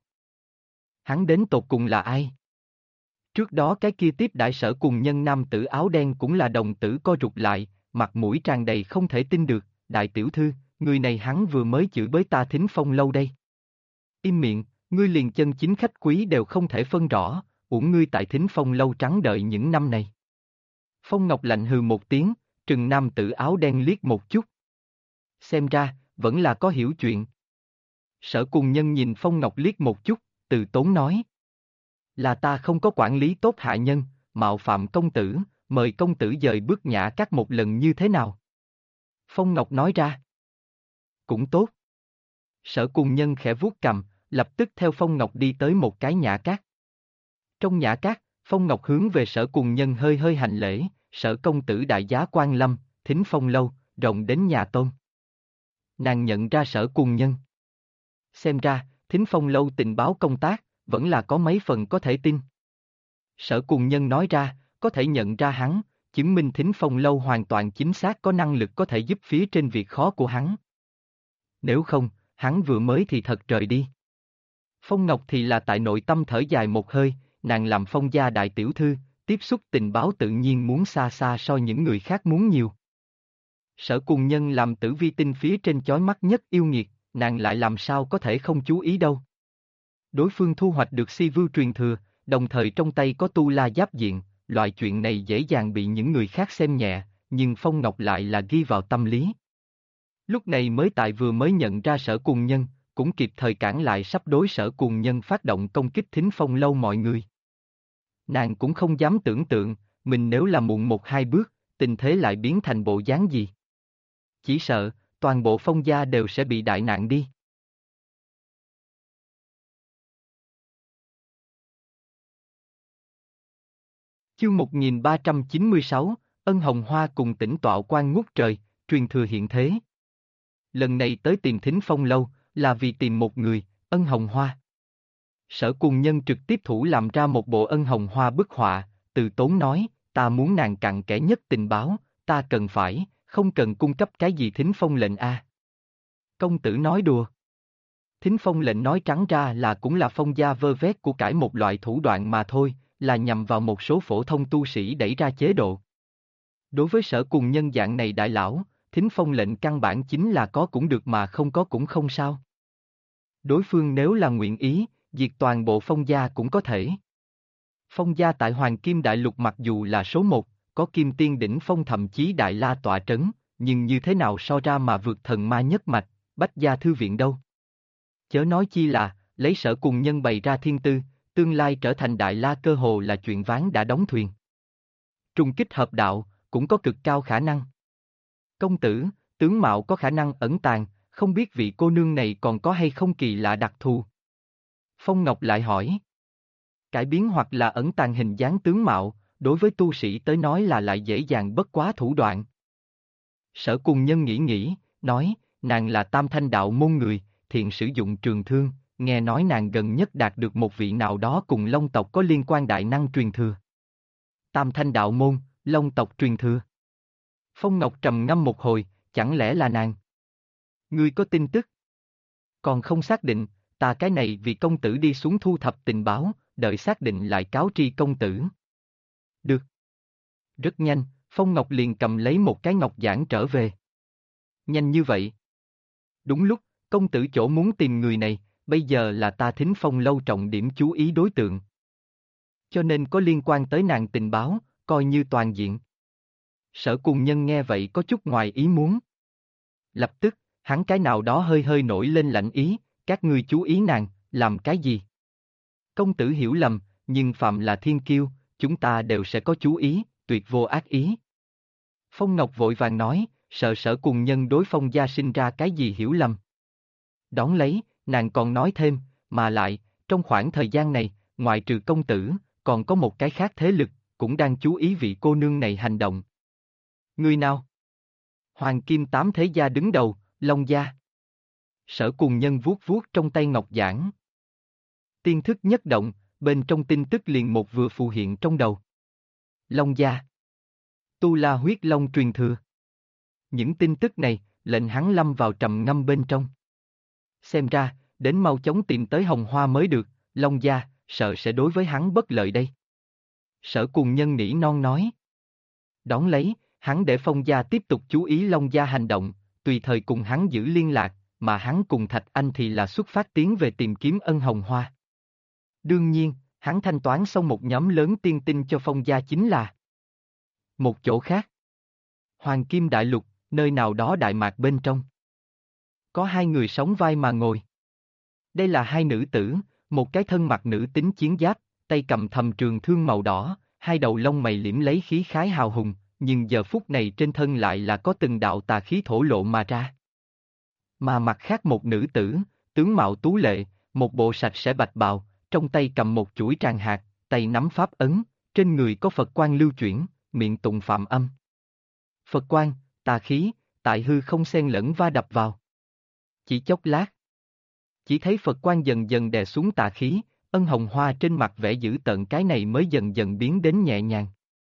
Hắn đến tột cùng là ai? Trước đó cái kia tiếp đãi Sở Cùng Nhân nam tử áo đen cũng là đồng tử co rụt lại, mặt mũi tràn đầy không thể tin được, đại tiểu thư, người này hắn vừa mới chửi bới ta thính phong lâu đây. Im miệng, ngươi liền chân chính khách quý đều không thể phân rõ, uổng ngươi tại thính phong lâu trắng đợi những năm này. Phong Ngọc lạnh hừ một tiếng, trừng nam tử áo đen liếc một chút. Xem ra, vẫn là có hiểu chuyện. Sở Cùng Nhân nhìn Phong Ngọc liếc một chút, từ tốn nói. Là ta không có quản lý tốt hạ nhân, mạo phạm công tử, mời công tử dời bước nhã các một lần như thế nào? Phong Ngọc nói ra. Cũng tốt. Sở Cùng Nhân khẽ vuốt cằm, lập tức theo Phong Ngọc đi tới một cái nhã cát. Trong nhã cát, Phong Ngọc hướng về Sở Cùng Nhân hơi hơi hành lễ, Sở công tử đại giá quan lâm, thính phong lâu, rộng đến nhà tôn. Nàng nhận ra Sở Cùng Nhân. Xem ra, thính phong lâu tình báo công tác, vẫn là có mấy phần có thể tin. Sở Cùng Nhân nói ra, có thể nhận ra hắn, chứng minh thính phong lâu hoàn toàn chính xác có năng lực có thể giúp phía trên việc khó của hắn. Nếu không, hắn vừa mới thì thật rời đi. Phong Ngọc thì là tại nội tâm thở dài một hơi, nàng làm Phong gia đại tiểu thư, tiếp xúc tình báo tự nhiên muốn xa xa so những người khác muốn nhiều. Sở Cùng Nhân làm tử vi tinh phía trên chói mắt nhất yêu nghiệt, nàng lại làm sao có thể không chú ý đâu. Đối phương thu hoạch được si vưu truyền thừa, đồng thời trong tay có tu la giáp diện, loại chuyện này dễ dàng bị những người khác xem nhẹ, nhưng Phong Ngọc lại là ghi vào tâm lý. Lúc này mới tại vừa mới nhận ra Sở Cùng Nhân, cũng kịp thời cản lại sắp đối Sở Cùng Nhân phát động công kích Thính Phong lâu mọi người. Nàng cũng không dám tưởng tượng, mình nếu là muộn một hai bước, tình thế lại biến thành bộ dáng gì. Chỉ sợ, toàn bộ Phong gia đều sẽ bị đại nạn đi. Chương 1396, Ân Hồng Hoa cùng Tĩnh Tọa Quan ngút trời, truyền thừa hiện thế. Lần này tới tìm Thính Phong lâu, là vì tìm một người, Ân Hồng Hoa. Sở Cùng Nhân trực tiếp thủ làm ra một bộ Ân Hồng Hoa bức họa, từ tốn nói, ta muốn nàng cặn kẽ nhất tình báo, ta cần phải, không cần cung cấp cái gì Thính Phong lệnh a. Công tử nói đùa. Thính Phong lệnh nói trắng ra là cũng là Phong gia vơ vét của cải một loại thủ đoạn mà thôi, là nhằm vào một số phổ thông tu sĩ đẩy ra chế độ. Đối với Sở Cùng Nhân dạng này đại lão, Thính Phong lệnh căn bản chính là có cũng được mà không có cũng không sao. Đối phương nếu là nguyện ý, diệt toàn bộ Phong gia cũng có thể. Phong gia tại Hoàng Kim Đại Lục mặc dù là số một, có Kim Tiên Đỉnh Phong thậm chí Đại La tọa trấn, nhưng như thế nào so ra mà vượt thần ma nhất mạch, Bách gia thư viện đâu. Chớ nói chi là, lấy Sở Cùng Nhân bày ra thiên tư, tương lai trở thành Đại La cơ hồ là chuyện ván đã đóng thuyền. Trùng kích hợp đạo, cũng có cực cao khả năng. Công tử, tướng mạo có khả năng ẩn tàng, không biết vị cô nương này còn có hay không kỳ lạ đặc thù. Phong Ngọc lại hỏi. Cải biến hoặc là ẩn tàng hình dáng tướng mạo, đối với tu sĩ tới nói là lại dễ dàng bất quá thủ đoạn. Sở Cùng Nhân nghĩ, nói, nàng là Tam Thanh đạo môn người, thiện sử dụng trường thương, nghe nói nàng gần nhất đạt được một vị nào đó cùng Long tộc có liên quan đại năng truyền thừa. Tam Thanh đạo môn, Long tộc truyền thừa. Phong Ngọc trầm ngâm một hồi, chẳng lẽ là nàng? Ngươi có tin tức? Còn không xác định, ta cái này vì công tử đi xuống thu thập tình báo, đợi xác định lại cáo tri công tử. Được. Rất nhanh, Phong Ngọc liền cầm lấy một cái ngọc giản trở về. Nhanh như vậy. Đúng lúc, công tử chỗ muốn tìm người này, bây giờ là ta Thính Phong lâu trọng điểm chú ý đối tượng. Cho nên có liên quan tới nàng tình báo, coi như toàn diện. Sở Cùng Nhân nghe vậy có chút ngoài ý muốn. Lập tức, hắn cái nào đó hơi hơi nổi lên lạnh ý, các ngươi chú ý nàng, làm cái gì? Công tử hiểu lầm, nhưng phạm là thiên kiêu, chúng ta đều sẽ có chú ý, tuyệt vô ác ý. Phong Ngọc vội vàng nói, sợ Sở Cùng Nhân đối Phong gia sinh ra cái gì hiểu lầm. Đón lấy, nàng còn nói thêm, mà lại, trong khoảng thời gian này, ngoại trừ công tử, còn có một cái khác thế lực, cũng đang chú ý vị cô nương này hành động. Người nào? Hoàng Kim Tám thế gia đứng đầu, Long gia. Sở Cùng Nhân vuốt vuốt trong tay ngọc giản. Tiên thức nhất động, bên trong tin tức liền một vừa phù hiện trong đầu. Long gia. Tu La huyết long truyền thừa. Những tin tức này, lệnh hắn lâm vào trầm ngâm bên trong. Xem ra, đến mau chóng tìm tới Hồng Hoa mới được, Long gia, sợ sẽ đối với hắn bất lợi đây. Sở Cùng Nhân nỉ non nói. Đón lấy, hắn để Phong gia tiếp tục chú ý Long gia hành động, tùy thời cùng hắn giữ liên lạc, mà hắn cùng Thạch Anh thì là xuất phát tiến về tìm kiếm Ân Hồng Hoa. Đương nhiên, hắn thanh toán xong một nhóm lớn tiên tinh cho Phong gia chính là một chỗ khác. Hoàng Kim Đại Lục, nơi nào đó đại mạc bên trong. Có hai người sóng vai mà ngồi. Đây là hai nữ tử, một cái thân mặc nữ tính chiến giáp, tay cầm thầm trường thương màu đỏ, hai đầu lông mày liễm lấy khí khái hào hùng, nhưng giờ phút này trên thân lại là có từng đạo tà khí thổ lộ mà ra. Mà mặt khác một nữ tử, tướng mạo tú lệ, một bộ sạch sẽ bạch bào, trong tay cầm một chuỗi tràng hạt, tay nắm pháp ấn, trên người có Phật quang lưu chuyển, miệng tụng phạm âm. Phật quang, tà khí, tại hư không xen lẫn va đập vào. Chỉ chốc lát, chỉ thấy Phật quang dần dần đè xuống tà khí, Ân Hồng Hoa trên mặt vẻ dữ tợn cái này mới dần dần biến đến nhẹ nhàng.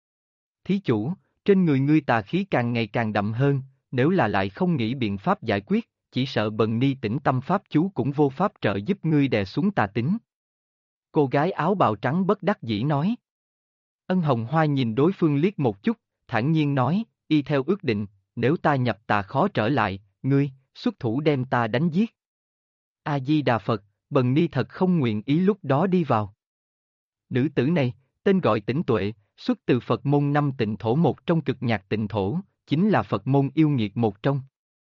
Thí chủ, trên người ngươi tà khí càng ngày càng đậm hơn, nếu là lại không nghĩ biện pháp giải quyết, chỉ sợ Bần Ni tĩnh tâm pháp chú cũng vô pháp trợ giúp ngươi đè xuống tà tính. Cô gái áo bào trắng bất đắc dĩ nói. Ân Hồng Hoa nhìn đối phương liếc một chút, thản nhiên nói, y theo ước định, nếu ta nhập tà khó trở lại, ngươi, xuất thủ đem ta đánh giết. A-di-đà Phật, Bần Ni thật không nguyện ý lúc đó đi vào. Nữ tử này, tên gọi Tĩnh Tuệ, xuất từ Phật môn năm tịnh thổ một trong cực nhạc tịnh thổ, chính là Phật môn yêu nghiệt một trong.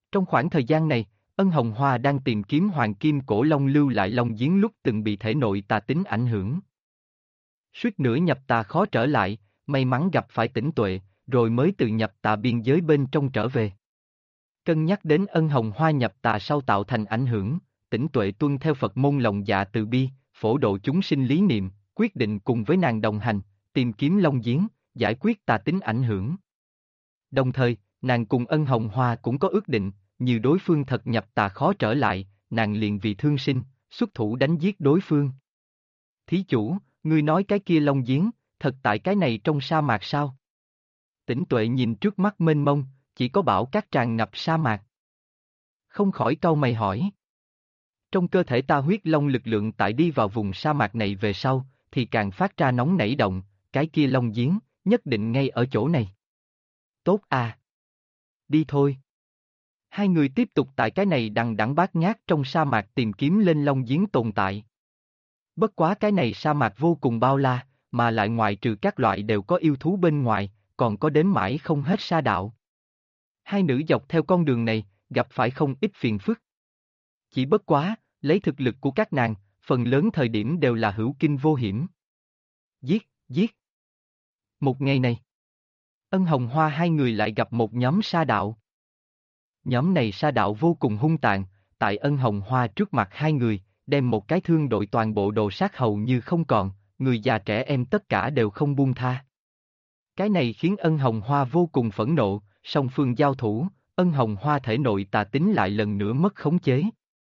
Trong khoảng thời gian này, Ân Hồng Hoa đang tìm kiếm hoàng kim cổ long lưu lại long giếng lúc từng bị thể nội tà tính ảnh hưởng. Suýt nữa nhập tà khó trở lại, may mắn gặp phải Tĩnh Tuệ, rồi mới từ nhập tà biên giới bên trong trở về. Cân nhắc đến Ân Hồng Hoa nhập tà sau tạo thành ảnh hưởng, Tĩnh Tuệ tuân theo Phật môn lòng dạ từ bi, phổ độ chúng sinh lý niệm, quyết định cùng với nàng đồng hành, tìm kiếm long giếng, giải quyết tà tính ảnh hưởng. Đồng thời, nàng cùng Ân Hồng Hoa cũng có ước định, như đối phương thật nhập tà khó trở lại, nàng liền vì thương sinh, xuất thủ đánh giết đối phương. Thí chủ, ngươi nói cái kia long giếng, thật tại cái này trong sa mạc sao? Tĩnh Tuệ nhìn trước mắt mênh mông, chỉ có bão cát tràn ngập sa mạc. Không khỏi cau mày hỏi. Trong cơ thể ta huyết long lực lượng tại đi vào vùng sa mạc này về sau, thì càng phát ra nóng nảy động, cái kia long giếng, nhất định ngay ở chỗ này. Tốt à. Đi thôi. Hai người tiếp tục tại cái này đằng đẵng bát ngát trong sa mạc tìm kiếm lên long giếng tồn tại. Bất quá cái này sa mạc vô cùng bao la, mà lại ngoại trừ các loại đều có yêu thú bên ngoài, còn có đến mãi không hết sa đạo. Hai nữ dọc theo con đường này, gặp phải không ít phiền phức. Chỉ bất quá, lấy thực lực của các nàng, phần lớn thời điểm đều là hữu kinh vô hiểm. Giết, giết. Một ngày này, Ân Hồng Hoa hai người lại gặp một nhóm sa đạo. Nhóm này sa đạo vô cùng hung tàn, tại Ân Hồng Hoa trước mặt hai người, đem một cái thương đội toàn bộ đồ sát hầu như không còn, người già trẻ em tất cả đều không buông tha. Cái này khiến Ân Hồng Hoa vô cùng phẫn nộ, song phương giao thủ, Ân Hồng Hoa thể nội tà tính lại lần nữa mất khống chế.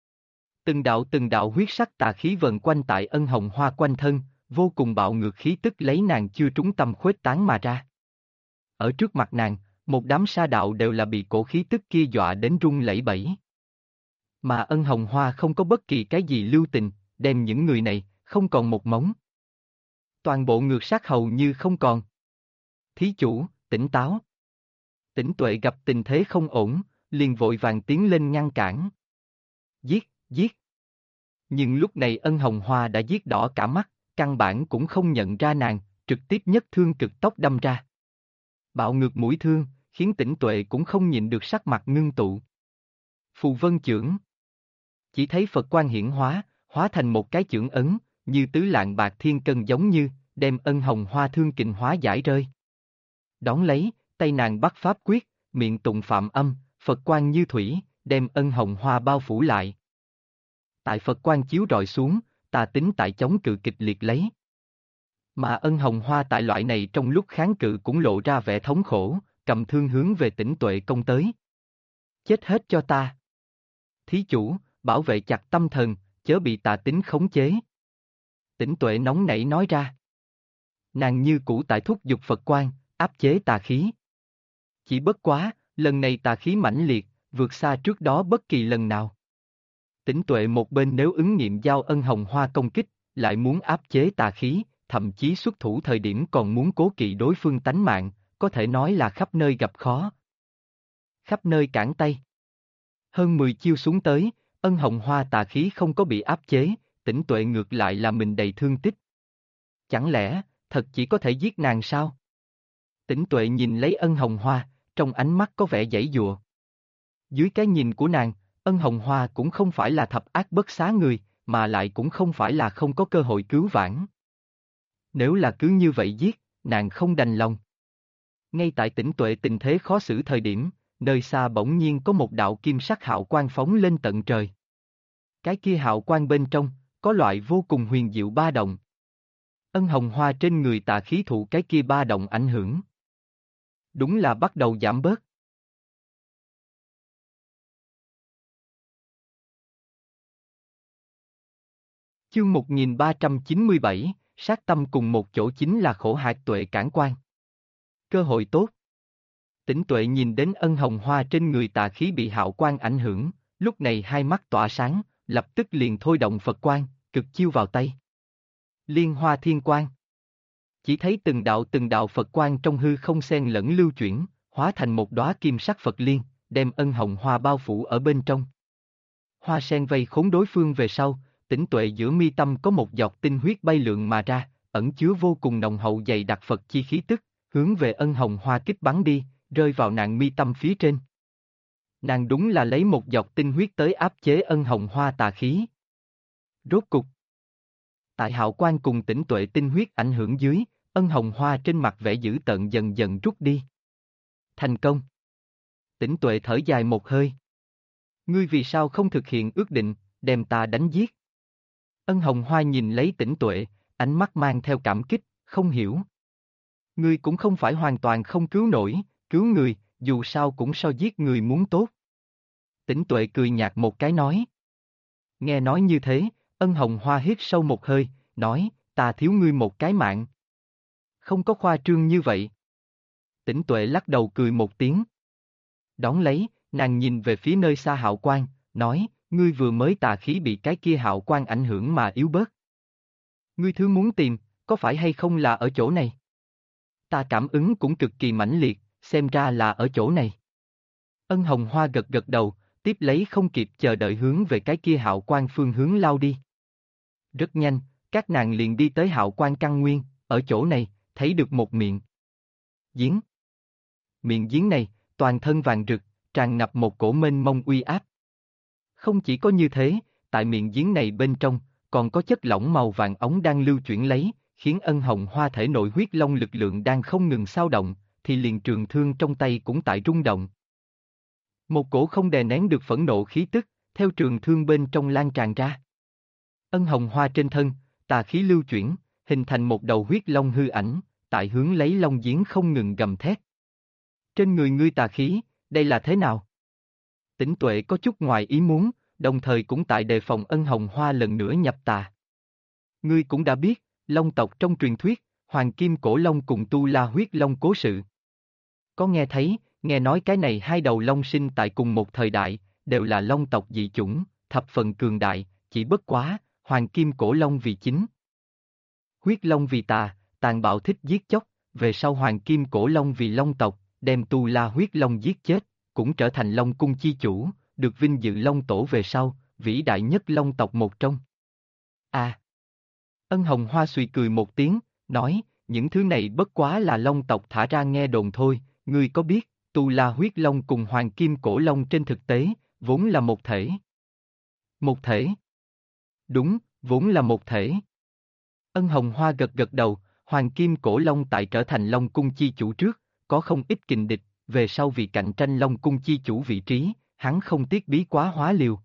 Từng đạo huyết sắc tà khí vần quanh tại Ân Hồng Hoa quanh thân, vô cùng bạo ngược khí tức lấy nàng chưa trúng tâm khuếch tán mà ra. Ở trước mặt nàng, một đám sa đạo đều là bị cổ khí tức kia dọa đến run lẩy bẩy. Mà Ân Hồng Hoa không có bất kỳ cái gì lưu tình, đem những người này, không còn một mống. Toàn bộ ngược sát hầu như không còn. Thí chủ, tỉnh táo. Tĩnh Tuệ gặp tình thế không ổn, liền vội vàng tiến lên ngăn cản. Giết, giết. Nhưng lúc này Ân Hồng Hoa đã giết đỏ cả mắt, căn bản cũng không nhận ra nàng, trực tiếp nhất thương cực tốc đâm ra. Bạo ngược mũi thương, khiến Tĩnh Tuệ cũng không nhìn được sắc mặt ngưng tụ. Phù vân chưởng. Chỉ thấy Phật quang hiển hóa, hóa thành một cái chưởng ấn, như tứ lạng bạc thiên cân giống như, đem Ân Hồng Hoa thương kình hóa giải rơi. Đón lấy, tay nàng bắt pháp quyết, miệng tụng phạm âm, Phật quang như thủy, đem Ân Hồng Hoa bao phủ lại. Tại Phật quang chiếu rọi xuống, tà tính tại chống cự kịch liệt lấy. Mà Ân Hồng Hoa tại loại này trong lúc kháng cự cũng lộ ra vẻ thống khổ, cầm thương hướng về Tĩnh Tuệ công tới. Chết hết cho ta. Thí chủ, bảo vệ chặt tâm thần, chớ bị tà tính khống chế. Tĩnh Tuệ nóng nảy nói ra. Nàng như cũ tại thúc giục Phật quang, áp chế tà khí. Chỉ bất quá, lần này tà khí mãnh liệt, vượt xa trước đó bất kỳ lần nào. Tĩnh Tuệ một bên nếu ứng nghiệm giao Ân Hồng Hoa công kích, lại muốn áp chế tà khí, thậm chí xuất thủ thời điểm còn muốn cố kỵ đối phương tánh mạng, có thể nói là khắp nơi gặp khó. Khắp nơi cản tay. Hơn 10 chiêu xuống tới, Ân Hồng Hoa tà khí không có bị áp chế, Tĩnh Tuệ ngược lại là mình đầy thương tích. Chẳng lẽ, thật chỉ có thể giết nàng sao? Tĩnh Tuệ nhìn lấy Ân Hồng Hoa, trong ánh mắt có vẻ giãy giụa. Dưới cái nhìn của nàng, Ân Hồng Hoa cũng không phải là thập ác bất xá người, mà lại cũng không phải là không có cơ hội cứu vãn. Nếu là cứ như vậy giết, nàng không đành lòng. Ngay tại Tĩnh Tuệ tình thế khó xử thời điểm, nơi xa bỗng nhiên có một đạo kim sắc hào quang phóng lên tận trời. Cái kia hào quang bên trong, có loại vô cùng huyền diệu ba động. Ân Hồng Hoa trên người tà khí thụ cái kia ba động ảnh hưởng. Đúng là bắt đầu giảm bớt. Chương 1397, sát tâm cùng một chỗ chính là khổ hạt tuệ cản quan. Cơ hội tốt. Tĩnh Tuệ nhìn đến Ân Hồng Hoa trên người tà khí bị hào quang ảnh hưởng, lúc này hai mắt tỏa sáng, lập tức liền thôi động Phật quang, cực chiêu vào tay. Liên Hoa Thiên Quang. Chỉ thấy từng đạo Phật quang trong hư không xen lẫn lưu chuyển, hóa thành một đóa kim sắc Phật liên, đem Ân Hồng Hoa bao phủ ở bên trong. Hoa sen vây khốn đối phương về sau, Tĩnh Tuệ giữa mi tâm có một giọt tinh huyết bay lượn mà ra, ẩn chứa vô cùng nồng hậu dày đặc Phật chi khí tức, hướng về Ân Hồng Hoa kích bắn đi, rơi vào nàng mi tâm phía trên. Nàng đúng là lấy một giọt tinh huyết tới áp chế ân hồng hoa tà khí. Rốt cục. Tại hào quang cùng tĩnh tuệ tinh huyết ảnh hưởng dưới, ân hồng hoa trên mặt vẻ dữ tợn dần dần rút đi. Thành công. Tĩnh tuệ thở dài một hơi. Ngươi vì sao không thực hiện ước định, đem ta đánh giết? Ân hồng hoa nhìn lấy tĩnh tuệ, ánh mắt mang theo cảm kích, không hiểu. Ngươi cũng không phải hoàn toàn không cứu nổi, cứu người, dù sao cũng so giết người muốn tốt. Tĩnh tuệ cười nhạt một cái nói. Nghe nói như thế, ân hồng hoa hít sâu một hơi, nói, ta thiếu ngươi một cái mạng. Không có khoa trương như vậy. Tĩnh tuệ lắc đầu cười một tiếng. Đón lấy, nàng nhìn về phía nơi xa hạo quang, nói, ngươi vừa mới tà khí bị cái kia hạo quang ảnh hưởng mà yếu bớt. Ngươi thứ muốn tìm, có phải hay không là ở chỗ này? Ta cảm ứng cũng cực kỳ mãnh liệt, xem ra là ở chỗ này. Ân hồng hoa gật gật đầu, tiếp lấy không kịp chờ đợi hướng về cái kia hạo quang phương hướng lao đi. Rất nhanh, các nàng liền đi tới hạo quang căn nguyên, ở chỗ này, thấy được một miệng giếng. Miệng giếng này, toàn thân vàng rực, tràn ngập một cổ mênh mông uy áp. Không chỉ có như thế, tại miệng giếng này bên trong, còn có chất lỏng màu vàng ống đang lưu chuyển lấy, khiến ân hồng hoa thể nội huyết long lực lượng đang không ngừng xao động, thì liền trường thương trong tay cũng tại rung động. Một cổ không đè nén được phẫn nộ khí tức, theo trường thương bên trong lan tràn ra. Ân hồng hoa trên thân, tà khí lưu chuyển, hình thành một đầu huyết long hư ảnh, tại hướng lấy long giếng không ngừng gầm thét. Trên người ngươi tà khí, đây là thế nào? Tĩnh tuệ có chút ngoài ý muốn, đồng thời cũng tại đề phòng ân hồng hoa lần nữa nhập tà. Ngươi cũng đã biết, long tộc trong truyền thuyết, hoàng kim cổ long cùng tu la huyết long cố sự. Có nghe thấy, nghe nói cái này hai đầu long sinh tại cùng một thời đại, đều là long tộc dị chủng, thập phần cường đại, chỉ bất quá, hoàng kim cổ long vì chính. Huyết long vì tà, tàn bạo thích giết chóc, về sau hoàng kim cổ long vì long tộc, đem tu la huyết long giết chết, cũng trở thành long cung chi chủ, được vinh dự long tổ về sau, vĩ đại nhất long tộc một trong. À! Ân hồng hoa suy cười một tiếng, nói, những thứ này bất quá là long tộc thả ra nghe đồn thôi, ngươi có biết, tu la huyết long cùng hoàng kim cổ long trên thực tế, vốn là một thể. Một thể? Đúng, vốn là một thể. Ân hồng hoa gật gật đầu, hoàng kim cổ long tại trở thành long cung chi chủ trước, có không ít kình địch, về sau vì cạnh tranh long cung chi chủ vị trí, hắn không tiếc bí quá hóa liều.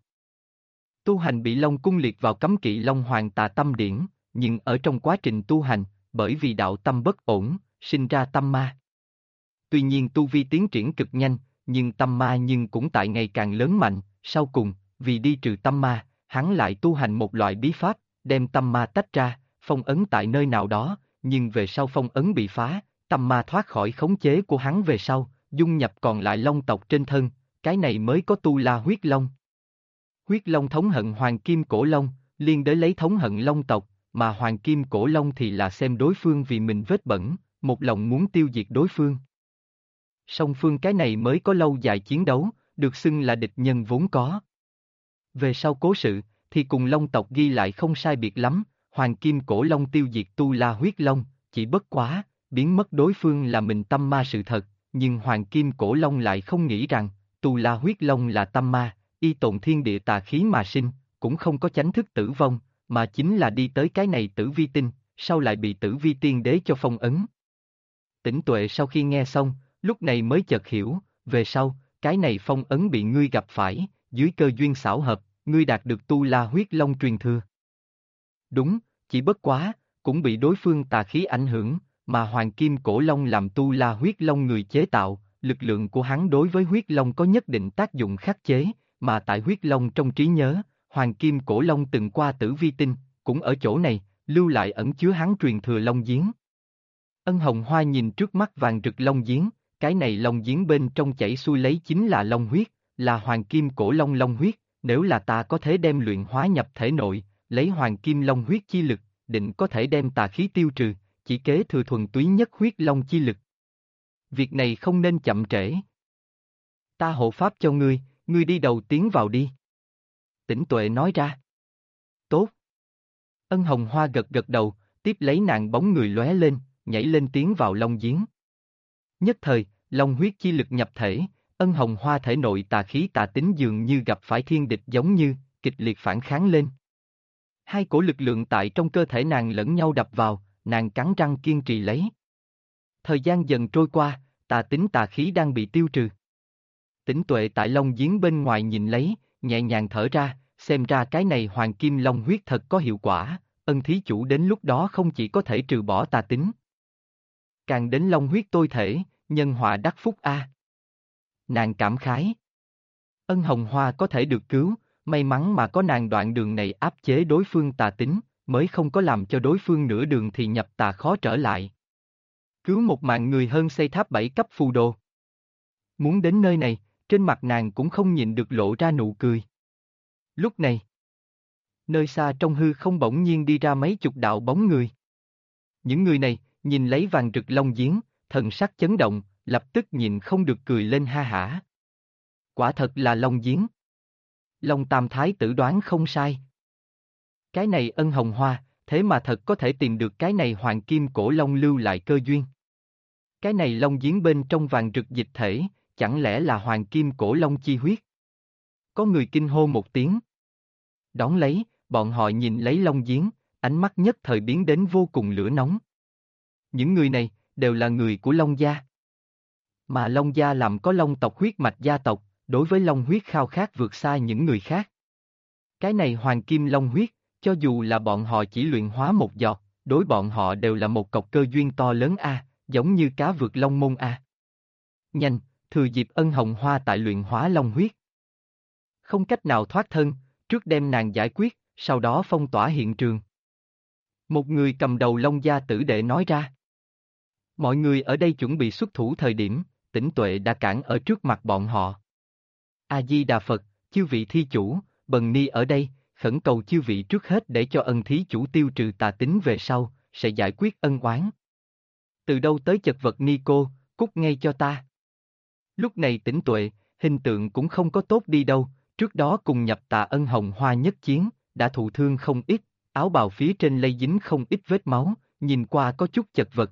Tu hành bị long cung liệt vào cấm kỵ long hoàng tà tâm điển, nhưng ở trong quá trình tu hành, bởi vì đạo tâm bất ổn, sinh ra tâm ma. Tuy nhiên tu vi tiến triển cực nhanh, nhưng tâm ma cũng tại ngày càng lớn mạnh, sau cùng, vì đi trừ tâm ma, hắn lại tu hành một loại bí pháp, đem tâm ma tách ra, phong ấn tại nơi nào đó, nhưng về sau phong ấn bị phá, tâm ma thoát khỏi khống chế của hắn về sau, dung nhập còn lại long tộc trên thân, cái này mới có tu la huyết long. Huyết long thống hận hoàng kim cổ long, liên đới lấy thống hận long tộc, mà hoàng kim cổ long thì là xem đối phương vì mình vết bẩn, một lòng muốn tiêu diệt đối phương. Song phương cái này mới có lâu dài chiến đấu, được xưng là địch nhân vốn có. Về sau cố sự, thì cùng long tộc ghi lại không sai biệt lắm, hoàng kim cổ long tiêu diệt tu la huyết long, chỉ bất quá, biến mất đối phương là mình tâm ma sự thật, nhưng hoàng kim cổ long lại không nghĩ rằng, tu la huyết long là tâm ma, y tồn thiên địa tà khí mà sinh, cũng không có chánh thức tử vong, mà chính là đi tới cái này tử vi tinh, sau lại bị tử vi tiên đế cho phong ấn. Tĩnh tuệ sau khi nghe xong, lúc này mới chợt hiểu, về sau, cái này phong ấn bị ngươi gặp phải, dưới cơ duyên xảo hợp, ngươi đạt được tu la huyết long truyền thừa. Đúng, chỉ bất quá, cũng bị đối phương tà khí ảnh hưởng, mà hoàng kim cổ long làm tu la huyết long người chế tạo, lực lượng của hắn đối với huyết long có nhất định tác dụng khắc chế, mà tại huyết long trong trí nhớ, hoàng kim cổ long từng qua tử vi tinh, cũng ở chỗ này, lưu lại ẩn chứa hắn truyền thừa long giếng. Ân hồng hoa nhìn trước mắt vàng rực long giếng, cái này long giếng bên trong chảy xuôi lấy chính là long huyết, là hoàng kim cổ long long huyết, nếu là ta có thể đem luyện hóa nhập thể nội, lấy hoàng kim long huyết chi lực, định có thể đem tà khí tiêu trừ, chỉ kế thừa thuần túy nhất huyết long chi lực. Việc này không nên chậm trễ. Ta hộ pháp cho ngươi, ngươi đi đầu tiến vào đi. Tĩnh tuệ nói ra. Tốt. Ân hồng hoa gật gật đầu, tiếp lấy nàng bóng người lóe lên, nhảy lên tiến vào long giếng. Nhất thời, long huyết chi lực nhập thể, Ân hồng hoa thể nội tà khí tà tính dường như gặp phải thiên địch giống như, kịch liệt phản kháng lên. Hai cổ lực lượng tại trong cơ thể nàng lẫn nhau đập vào, nàng cắn răng kiên trì lấy. Thời gian dần trôi qua, tà tính tà khí đang bị tiêu trừ. Tĩnh Tuệ tại Long Giếng bên ngoài nhìn lấy, nhẹ nhàng thở ra, xem ra cái này hoàng kim long huyết thật có hiệu quả, Ân thí chủ đến lúc đó không chỉ có thể trừ bỏ tà tính. Càng đến long huyết tôi thể, nhân họa đắc phúc a. Nàng cảm khái. Ân hồng hoa có thể được cứu, may mắn mà có nàng đoạn đường này áp chế đối phương tà tính, mới không có làm cho đối phương nửa đường thì nhập tà khó trở lại. Cứu một mạng người hơn xây tháp 7 cấp phù đồ. Muốn đến nơi này, trên mặt nàng cũng không nhịn được lộ ra nụ cười. Lúc này, nơi xa trong hư không bỗng nhiên đi ra mấy chục đạo bóng người. Những người này, nhìn lấy vàng rực long giếng, thần sắc chấn động, lập tức nhìn không được cười lên ha hả. Quả thật là long giếng. Long Tam Thái tử đoán không sai. Cái này Ân hồng hoa, thế mà thật có thể tìm được cái này hoàng kim cổ long lưu lại cơ duyên. Cái này long giếng bên trong vàng rực dịch thể, chẳng lẽ là hoàng kim cổ long chi huyết? Có người kinh hô một tiếng. Đón lấy, bọn họ nhìn lấy long giếng, ánh mắt nhất thời biến đến vô cùng lửa nóng. Những người này, đều là người của Long gia. Mà Long gia làm có long tộc huyết mạch gia tộc, đối với long huyết khao khát vượt xa những người khác. Cái này hoàng kim long huyết, cho dù là bọn họ chỉ luyện hóa một giọt, đối bọn họ đều là một cọc cơ duyên to lớn a, giống như cá vượt long môn a. Nhanh, thừa dịp Ân hồng hoa tại luyện hóa long huyết. Không cách nào thoát thân, trước đem nàng giải quyết, sau đó phong tỏa hiện trường. Một người cầm đầu Long gia tử đệ nói ra. Mọi người ở đây chuẩn bị xuất thủ thời điểm, Tĩnh Tuệ đã cản ở trước mặt bọn họ. A-di-đà Phật, chư vị thi chủ, Bần Ni ở đây, khẩn cầu chư vị trước hết để cho Ân thí chủ tiêu trừ tà tính về sau, sẽ giải quyết ân oán. Từ đâu tới chật vật Ni cô, cút ngay cho ta. Lúc này Tĩnh Tuệ, hình tượng cũng không có tốt đi đâu, trước đó cùng nhập tà Ân hồng hoa nhất chiến, đã thụ thương không ít, áo bào phía trên lây dính không ít vết máu, nhìn qua có chút chật vật.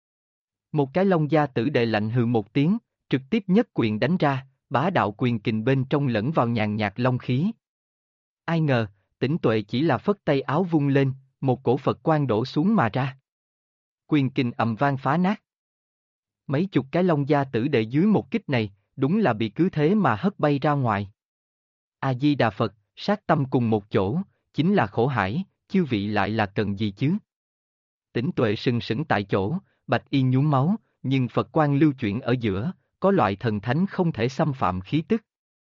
Một cái Long gia tử đệ lạnh hừ một tiếng, trực tiếp nhất quyền đánh ra, bá đạo quyền kình bên trong lẫn vào nhàn nhạt long khí. Ai ngờ, Tĩnh Tuệ chỉ là phất tay áo vung lên, một cổ Phật quang đổ xuống mà ra. Quyền kình ầm vang phá nát. Mấy chục cái Long gia tử đệ dưới một kích này, đúng là bị cứ thế mà hất bay ra ngoài. A-di-đà Phật, sát tâm cùng một chỗ, chính là khổ hải, chư vị lại là cần gì chứ? Tĩnh Tuệ sừng sững tại chỗ, bạch y nhuốm máu, nhưng Phật quang lưu chuyển ở giữa, có loại thần thánh không thể xâm phạm khí tức.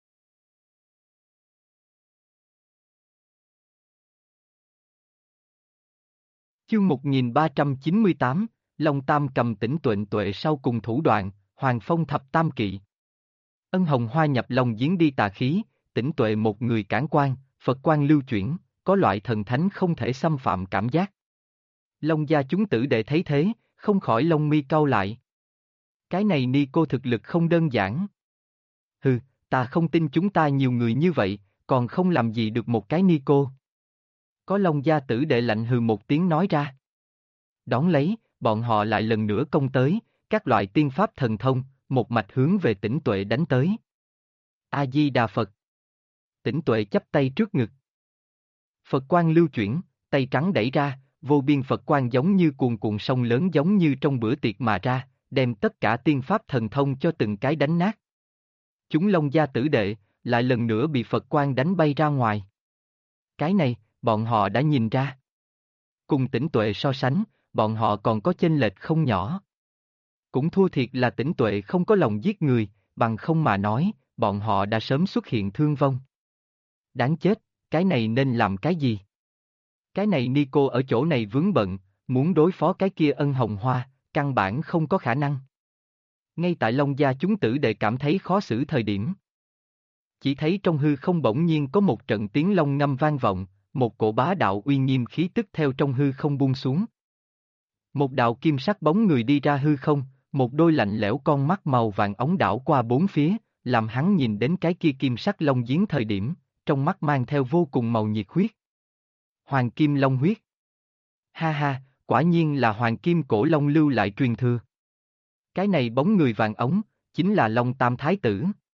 Chương 1398, Long Tam cầm Tĩnh Tuệ sau cùng thủ đoạn, Hoàng Phong thập tam kỵ. Ân hồng hoa nhập Long giếng đi tà khí, Tĩnh Tuệ một người cản quan, Phật quang lưu chuyển, có loại thần thánh không thể xâm phạm cảm giác. Long gia chúng tử đệ thấy thế, không khỏi lông mi cau lại. Cái này ni cô thực lực không đơn giản. Hừ, ta không tin chúng ta nhiều người như vậy, còn không làm gì được một cái ni cô. Có Long gia tử đệ lạnh hừ một tiếng nói ra. Đón lấy, bọn họ lại lần nữa công tới, các loại tiên pháp thần thông, một mạch hướng về Tĩnh Tuệ đánh tới. A-di-đà Phật. Tĩnh Tuệ chắp tay trước ngực. Phật quang lưu chuyển, tay trắng đẩy ra, vô biên Phật quang giống như cuồn cuộn sông lớn giống như trong bữa tiệc mà ra, đem tất cả tiên pháp thần thông cho từng cái đánh nát. Chúng Long gia tử đệ, lại lần nữa bị Phật quang đánh bay ra ngoài. Cái này, bọn họ đã nhìn ra. Cùng Tĩnh Tuệ so sánh, bọn họ còn có chênh lệch không nhỏ. Cũng thua thiệt là Tĩnh Tuệ không có lòng giết người, bằng không mà nói, bọn họ đã sớm xuất hiện thương vong. Đáng chết, cái này nên làm cái gì? Cái này Nico ở chỗ này vướng bận, muốn đối phó cái kia Ân hồng hoa, căn bản không có khả năng. Ngay tại Long gia chúng tử đệ cảm thấy khó xử thời điểm. Chỉ thấy trong hư không bỗng nhiên có một trận tiếng long ngâm vang vọng, một cổ bá đạo uy nghiêm khí tức theo trong hư không buông xuống. Một đạo kim sắc bóng người đi ra hư không, một đôi lạnh lẽo con mắt màu vàng óng đảo qua bốn phía, làm hắn nhìn đến cái kia kim sắc long giếng thời điểm, trong mắt mang theo vô cùng màu nhiệt huyết. Hoàng kim long huyết. Ha ha, quả nhiên là hoàng kim cổ long lưu lại truyền thừa. Cái này bóng người vàng ống, chính là Long Tam Thái tử.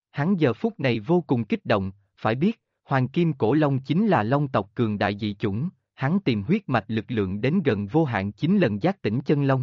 Hắn giờ phút này vô cùng kích động, phải biết, Hoàng Kim Cổ Long chính là long tộc cường đại dị chủng, hắn tìm huyết mạch lực lượng đến gần vô hạn 9 lần giác tỉnh chân long.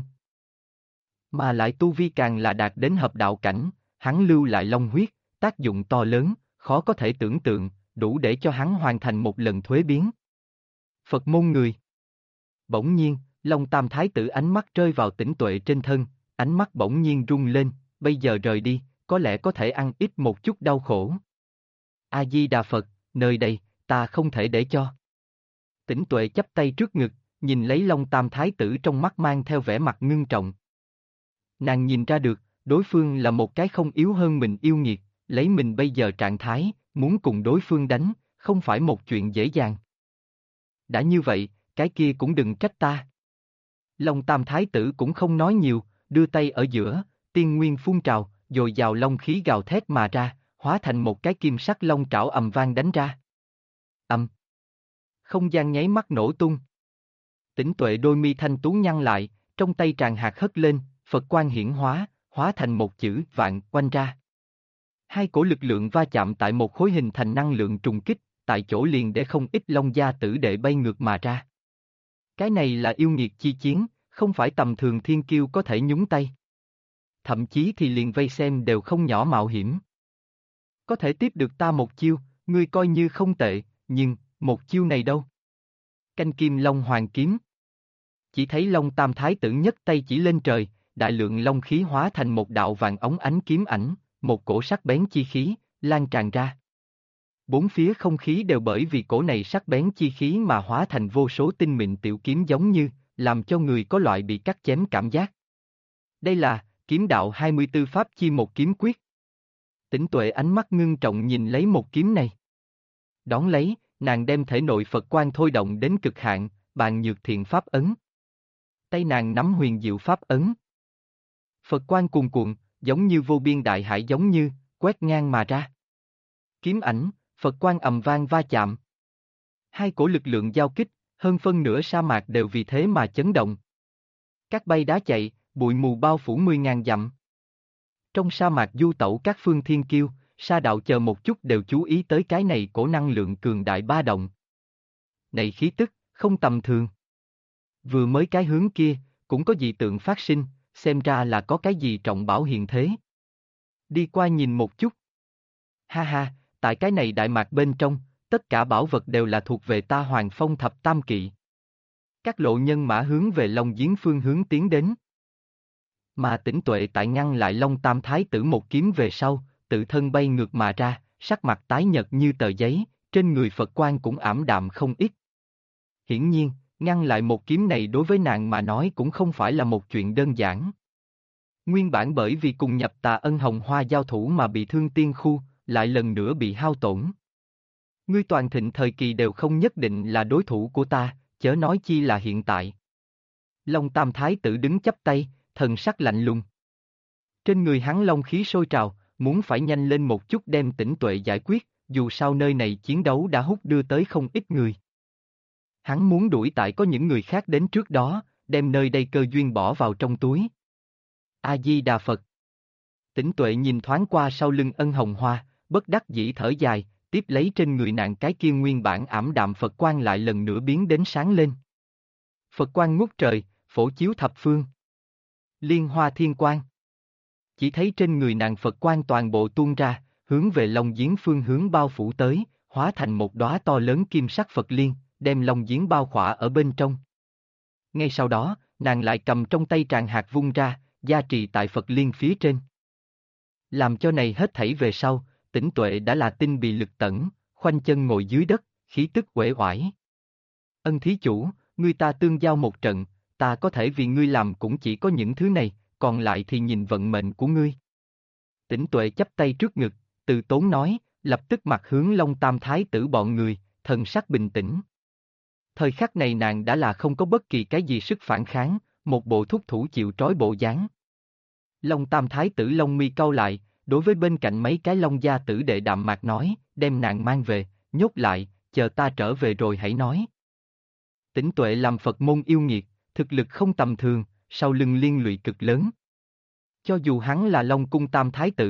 Mà lại tu vi càng là đạt đến hợp đạo cảnh, hắn lưu lại long huyết, tác dụng to lớn, khó có thể tưởng tượng, đủ để cho hắn hoàn thành một lần thuế biến. Phật môn người. Bỗng nhiên, Long Tam Thái tử ánh mắt rơi vào Tĩnh Tuệ trên thân, ánh mắt bỗng nhiên rung lên, bây giờ rời đi, có lẽ có thể ăn ít một chút đau khổ. A-di-đà Phật, nơi đây, ta không thể để cho. Tĩnh Tuệ chắp tay trước ngực, nhìn lấy Long Tam Thái tử trong mắt mang theo vẻ mặt ngưng trọng. Nàng nhìn ra được, đối phương là một cái không yếu hơn mình yêu nghiệt, lấy mình bây giờ trạng thái, muốn cùng đối phương đánh, không phải một chuyện dễ dàng. Đã như vậy, cái kia cũng đừng trách ta. Long Tam Thái tử cũng không nói nhiều, đưa tay ở giữa, tiên nguyên phun trào, dồi dào long khí gào thét mà ra, hóa thành một cái kim sắc long trảo ầm vang đánh ra. Ầm. Không gian nháy mắt nổ tung. Tĩnh Tuệ đôi mi thanh tú nhăn lại, trong tay tràn hạt hất lên, Phật quang hiển hóa, hóa thành một chữ vạn quanh ra. Hai cổ lực lượng va chạm tại một khối hình thành năng lượng trùng kích, tại chỗ liền để không ít long gia tử đệ bay ngược mà ra. Cái này là yêu nghiệt chi chiến, không phải tầm thường thiên kiêu có thể nhúng tay. Thậm chí thì liền vây xem đều không nhỏ mạo hiểm. Có thể tiếp được ta một chiêu, ngươi coi như không tệ, nhưng, một chiêu này đâu? Canh kim long hoàng kiếm. Chỉ thấy Long Tam Thái tử nhấc tay chỉ lên trời, đại lượng long khí hóa thành một đạo vàng óng ánh kiếm ảnh, một cổ sắc bén chi khí, lan tràn ra. Bốn phía không khí đều bởi vì cổ này sắc bén chi khí mà hóa thành vô số tinh mịn tiểu kiếm giống như, làm cho người có loại bị cắt chém cảm giác. Đây là, kiếm đạo 24 pháp chi một kiếm quyết. Tĩnh Tuệ ánh mắt ngưng trọng nhìn lấy một kiếm này. Đón lấy, nàng đem thể nội Phật quang thôi động đến cực hạn, bàn nhược thiện pháp ấn. Tay nàng nắm huyền diệu pháp ấn. Phật quang cuồn cuộn, giống như vô biên đại hải giống như, quét ngang mà ra. Kiếm ảnh, Phật quang ầm vang va chạm. Hai cổ lực lượng giao kích, hơn phân nửa sa mạc đều vì thế mà chấn động. Các bay đá chạy, bụi mù bao phủ 10.000 dặm. Trong sa mạc du tẩu các phương thiên kiêu, sa đạo chờ một chút đều chú ý tới cái này cổ năng lượng cường đại ba động. Này khí tức, không tầm thường. Vừa mới cái hướng kia, cũng có dị tượng phát sinh, xem ra là có cái gì trọng bảo hiện thế. Đi qua nhìn một chút. Ha ha, tại cái này đại mạc bên trong, tất cả bảo vật đều là thuộc về ta Hoàng Phong Thập Tam Kỵ. Các lộ nhân mã hướng về Long Giếng phương hướng tiến đến. Mà Tĩnh Tuệ tại ngăn lại Long Tam Thái tử một kiếm về sau, tự thân bay ngược mà ra, sắc mặt tái nhợt như tờ giấy, trên người Phật quang cũng ảm đạm không ít. Hiển nhiên, ngăn lại một kiếm này đối với nàng mà nói cũng không phải là một chuyện đơn giản. Nguyên bản bởi vì cùng nhập Tà Ân Hồng Hoa giao thủ mà bị thương tiên khu, lại lần nữa bị hao tổn. Ngươi toàn thịnh thời kỳ đều không nhất định là đối thủ của ta, chớ nói chi là hiện tại. Long Tam Thái tử đứng chắp tay, thần sắc lạnh lùng. Trên người hắn long khí sôi trào, muốn phải nhanh lên một chút đem Tĩnh Tuệ giải quyết, dù sao nơi này chiến đấu đã hút đưa tới không ít người. Hắn muốn đuổi tại có những người khác đến trước đó, đem nơi đây cơ duyên bỏ vào trong túi. A-di-đà Phật. Tĩnh Tuệ nhìn thoáng qua sau lưng Ân Hồng Hoa, bất đắc dĩ thở dài, tiếp lấy trên người nàng cái kia nguyên bản ảm đạm Phật quang lại lần nữa biến đến sáng lên. Phật quang ngút trời, phổ chiếu thập phương. Liên hoa thiên quang. Chỉ thấy trên người nàng Phật quang toàn bộ tuôn ra, hướng về Long Giếng phương hướng bao phủ tới, hóa thành một đóa to lớn kim sắc Phật liên, đem Long Giếng bao khỏa ở bên trong. Ngay sau đó, nàng lại cầm trong tay tràng hạt vung ra, gia trì tại Phật liên phía trên. Làm cho này hết thảy về sau, Tĩnh Tuệ đã là tinh bị lực tẩn, khoanh chân ngồi dưới đất, khí tức uể oải. Ân thí chủ, ngươi ta tương giao một trận, ta có thể vì ngươi làm cũng chỉ có những thứ này, còn lại thì nhìn vận mệnh của ngươi. Tĩnh Tuệ chắp tay trước ngực, từ tốn nói, lập tức mặt hướng Long Tam Thái tử bọn người, thần sắc bình tĩnh. Thời khắc này nàng đã là không có bất kỳ cái gì sức phản kháng, một bộ thúc thủ chịu trói bộ dáng. Long Tam Thái tử lông mi cau lại, đối với bên cạnh mấy cái Long gia tử đệ đạm mạc nói, đem nàng mang về, nhốt lại, chờ ta trở về rồi hãy nói. Tĩnh Tuệ làm Phật môn yêu nghiệt, thực lực không tầm thường, sau lưng liên lụy cực lớn. Cho dù hắn là Long Cung Tam Thái tử,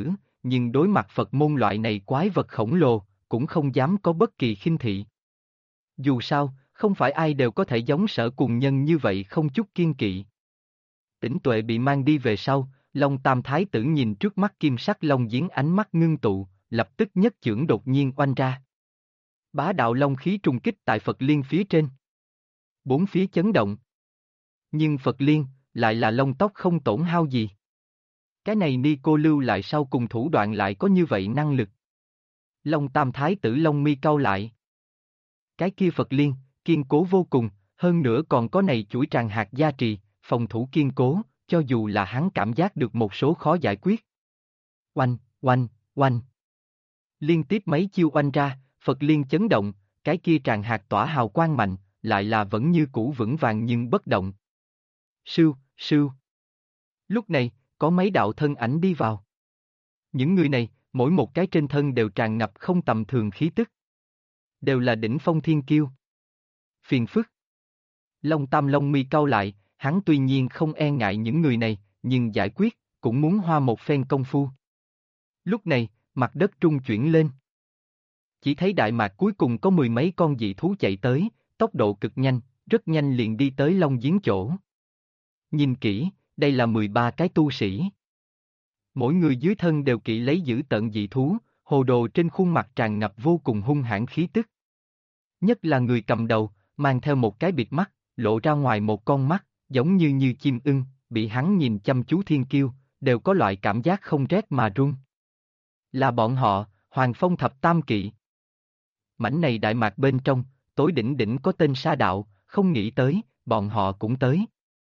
nhưng đối mặt Phật môn loại này quái vật khổng lồ, cũng không dám có bất kỳ khinh thị. Dù sao, không phải ai đều có thể giống Sở Cùng Nhân như vậy không chút kiên kỵ. Tỉnh Tuệ bị mang đi về sau, Long Tam Thái tử nhìn trước mắt kim sắc long giếng ánh mắt ngưng tụ, lập tức nhất chưởng đột nhiên oanh ra. Bá đạo long khí trùng kích tại Phật Liên phía trên. Bốn phía chấn động. Nhưng Phật Liên, lại là lông tóc không tổn hao gì. Cái này ni cô lưu lại sau cùng thủ đoạn lại có như vậy năng lực. Long Tam Thái tử lông mi cau lại. Cái kia Phật Liên, kiên cố vô cùng, hơn nữa còn có này chuỗi tràng hạt gia trì, phòng thủ kiên cố, cho dù là hắn cảm giác được một số khó giải quyết. Oanh, oanh, oanh. Liên tiếp mấy chiêu oanh ra, Phật Liên chấn động, cái kia tràng hạt tỏa hào quang mạnh, lại là vẫn như cũ vững vàng nhưng bất động. Sưu, sưu. Lúc này, có mấy đạo thân ảnh đi vào. Những người này, mỗi một cái trên thân đều tràn ngập không tầm thường khí tức. Đều là đỉnh phong thiên kiêu. Phiền phức. Long Tam lông mi cau lại, hắn tuy nhiên không e ngại những người này, nhưng giải quyết, cũng muốn hoa một phen công phu. Lúc này, mặt đất trung chuyển lên. Chỉ thấy Đại Mạc cuối cùng có mười mấy con dị thú chạy tới, tốc độ cực nhanh, rất nhanh liền đi tới Long Giếng chỗ. Nhìn kỹ, đây là 13 cái tu sĩ. Mỗi người dưới thân đều kỵ lấy giữ tợn dị thú, hồ đồ trên khuôn mặt tràn ngập vô cùng hung hãn khí tức. Nhất là người cầm đầu, mang theo một cái bịt mắt, lộ ra ngoài một con mắt, giống như chim ưng, bị hắn nhìn chăm chú thiên kiêu, đều có loại cảm giác không rét mà run. Là bọn họ, Hoàng Phong Thập Tam Kỵ. Mảnh này Đại Mạc bên trong, tối đỉnh đỉnh có tên Sa Đạo, không nghĩ tới, bọn họ cũng tới.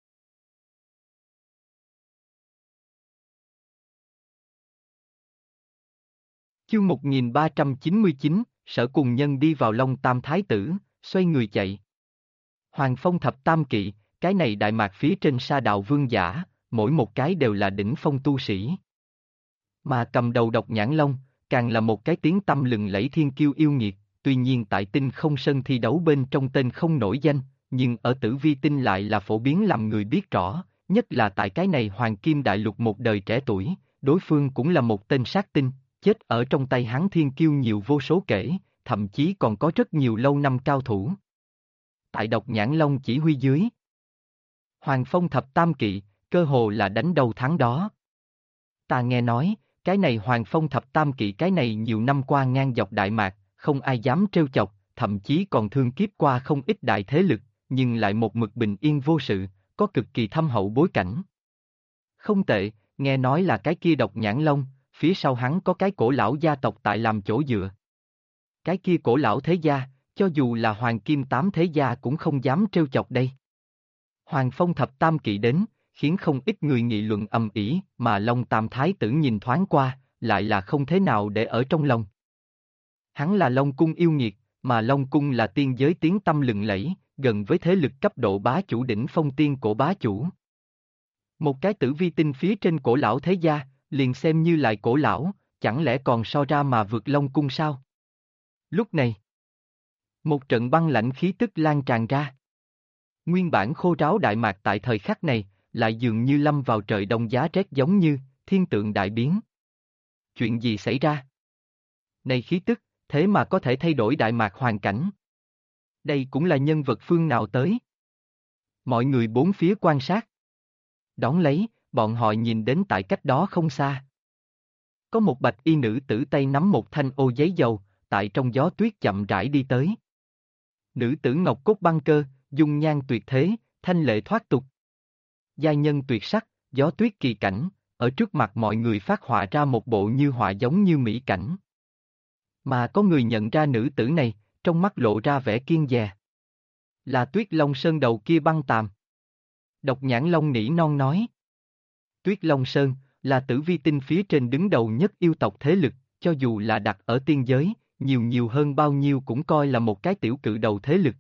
Chương 1399, Sở Cùng Nhân đi vào Long Tam Thái tử, xoay người chạy. Hoàng Phong Thập Tam Kỵ, cái này Đại Mạc phía trên Sa Đạo vương giả, mỗi một cái đều là đỉnh phong tu sĩ. Mà cầm đầu Độc Nhãn Long, càng là một cái tiếng tăm lừng lẫy thiên kiêu yêu nghiệt, tuy nhiên tại Tinh Không Sân thi đấu bên trong tên không nổi danh, nhưng ở Tử Vi Tinh lại là phổ biến làm người biết rõ, nhất là tại cái này Hoàng Kim Đại Lục một đời trẻ tuổi, đối phương cũng là một tên sát tinh, chết ở trong tay hắn thiên kiêu nhiều vô số kể, thậm chí còn có rất nhiều lâu năm cao thủ. Tại Độc Nhãn Long chỉ huy dưới, Hoàng Phong Thập Tam Kỵ, cơ hồ là đánh đầu thắng đó. Ta nghe nói, cái này Hoàng Phong Thập Tam Kỵ cái này nhiều năm qua ngang dọc Đại Mạc, không ai dám trêu chọc, thậm chí còn thương kiếp qua không ít đại thế lực, nhưng lại một mực bình yên vô sự, có cực kỳ thâm hậu bối cảnh. Không tệ, nghe nói là cái kia Độc Nhãn Long, phía sau hắn có cái cổ lão gia tộc tại làm chỗ dựa. Cái kia cổ lão thế gia, cho dù là Hoàng Kim Tám thế gia cũng không dám trêu chọc đây. Hoàng Phong Thập Tam Kỵ đến, khiến không ít người nghị luận ầm ĩ, mà Long Tam Thái tử nhìn thoáng qua, lại là không thế nào để ở trong lòng. Hắn là Long Cung yêu nghiệt, mà Long Cung là tiên giới tiếng tăm lừng lẫy, gần với thế lực cấp độ bá chủ đỉnh phong tiên cổ bá chủ. Một cái Tử Vi Tinh phía trên cổ lão thế gia, liền xem như lại cổ lão, chẳng lẽ còn so ra mà vượt Long Cung sao? Lúc này, một trận băng lãnh khí tức lan tràn ra. Nguyên bản khô ráo Đại Mạc tại thời khắc này, lại dường như lâm vào trời đông giá rét giống như, thiên tượng đại biến. Chuyện gì xảy ra? Này khí tức, thế mà có thể thay đổi Đại Mạc hoàn cảnh. Đây cũng là nhân vật phương nào tới? Mọi người bốn phía quan sát. Đón lấy, bọn họ nhìn đến tại cách đó không xa. Có một bạch y nữ tử tay nắm một thanh ô giấy dầu, tại trong gió tuyết chậm rãi đi tới. Nữ tử ngọc cốt băng cơ, dung nhan tuyệt thế, thanh lệ thoát tục. Giai nhân tuyệt sắc, gió tuyết kỳ cảnh, ở trước mặt mọi người phát họa ra một bộ như họa giống như mỹ cảnh. Mà có người nhận ra nữ tử này, trong mắt lộ ra vẻ kiêng dè. Là Tuyết Long Sơn đầu kia băng tàm. Độc Nhãn Long nỉ non nói. Tuyết Long Sơn, là Tử Vi Tinh phía trên đứng đầu nhất yêu tộc thế lực, cho dù là đặt ở tiên giới, nhiều hơn bao nhiêu cũng coi là một cái tiểu cự đầu thế lực.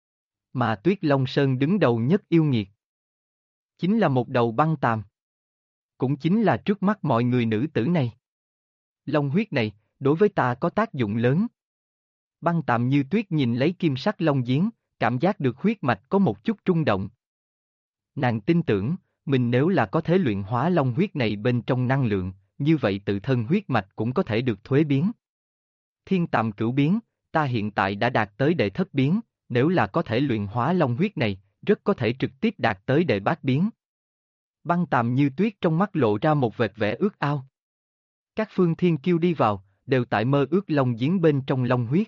Mà Tuyết Long Sơn đứng đầu nhất yêu nghiệt. Chính là một đầu băng tàm. Cũng chính là trước mắt mọi người nữ tử này. Long huyết này, đối với ta có tác dụng lớn. Băng tàm như tuyết nhìn lấy kim sắc long giếng, cảm giác được huyết mạch có một chút rung động. Nàng tin tưởng, mình nếu là có thể luyện hóa long huyết này bên trong năng lượng, như vậy tự thân huyết mạch cũng có thể được thuế biến. Thiên tàm cửu biến, ta hiện tại đã đạt tới đệ thất biến, nếu là có thể luyện hóa long huyết này, rất có thể trực tiếp đạt tới đệ bát biến. Băng Tàm Như Tuyết trong mắt lộ ra một vệt vẻ ước ao. Các phương thiên kiêu đi vào, đều tại mơ ước long giếng bên trong long huyết.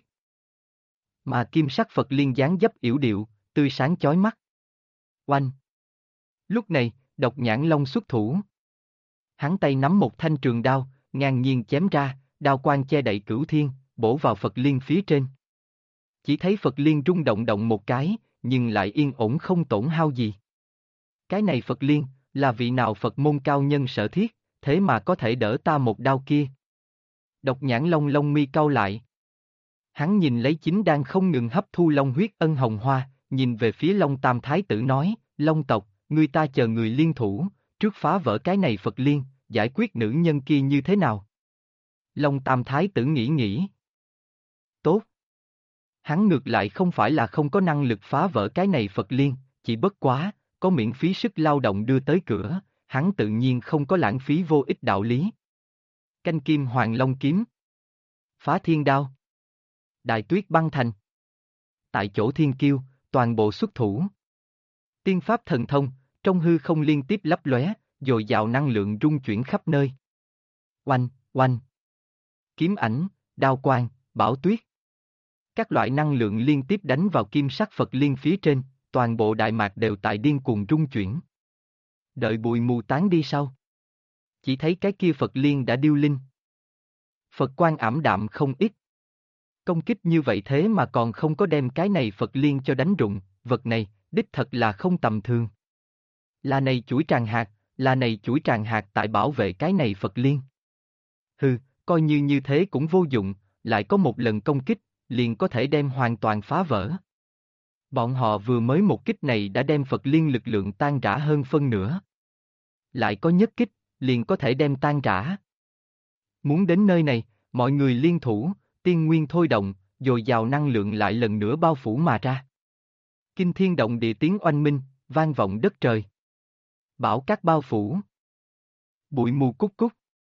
Mà kim sắc Phật Liên dáng dấp yểu điệu, tươi sáng chói mắt. Oanh! Lúc này, Độc Nhãn Long xuất thủ. Hắn tay nắm một thanh trường đao, ngang nhiên chém ra, đao quang che đậy cửu thiên, bổ vào Phật Liên phía trên. Chỉ thấy Phật Liên rung động động một cái, nhưng lại yên ổn không tổn hao gì. Cái này Phật Liên, là vị nào Phật môn cao nhân sở thiết, thế mà có thể đỡ ta một đao kia. Độc Nhãn Long lông mi cau lại. Hắn nhìn lấy chính đang không ngừng hấp thu long huyết Ân Hồng Hoa, nhìn về phía Long Tam Thái tử nói, Long tộc, người ta chờ người liên thủ, trước phá vỡ cái này Phật Liên, giải quyết nữ nhân kia như thế nào? Long Tam Thái tử nghĩ nghĩ. Tốt. Hắn ngược lại không phải là không có năng lực phá vỡ cái này Phật Liên, chỉ bất quá, có miễn phí sức lao động đưa tới cửa, hắn tự nhiên không có lãng phí vô ích đạo lý. Canh kim Hoàng Long kiếm. Phá thiên đao. Đại tuyết băng thành. Tại chỗ thiên kiêu, toàn bộ xuất thủ. Tiên pháp thần thông, trong hư không liên tiếp lấp lóe, dồi dào năng lượng rung chuyển khắp nơi. Oanh, oanh. Kiếm ảnh, đao quang, bão tuyết. Các loại năng lượng liên tiếp đánh vào kim sắc Phật Liên phía trên, toàn bộ Đại Mạc đều tại điên cuồng rung chuyển. Đợi bụi mù tán đi sau. Chỉ thấy cái kia Phật Liên đã điêu linh. Phật quang ảm đạm không ít. Công kích như vậy thế mà còn không có đem cái này Phật Liên cho đánh rụng, vật này, đích thật là không tầm thường. Là này chuỗi tràng hạt tại bảo vệ cái này Phật Liên. Hừ, coi như thế cũng vô dụng, lại có một lần công kích, liền có thể đem hoàn toàn phá vỡ. Bọn họ vừa mới một kích này đã đem Phật Liên lực lượng tan rã hơn phân nửa. Lại có nhất kích, liền có thể đem tan rã. Muốn đến nơi này, mọi người liên thủ, tiên nguyên thôi động, dồi dào năng lượng lại lần nữa bao phủ mà ra. Kinh thiên động địa tiếng oanh minh, vang vọng đất trời. Bão cát bao phủ. Bụi mù cút cút.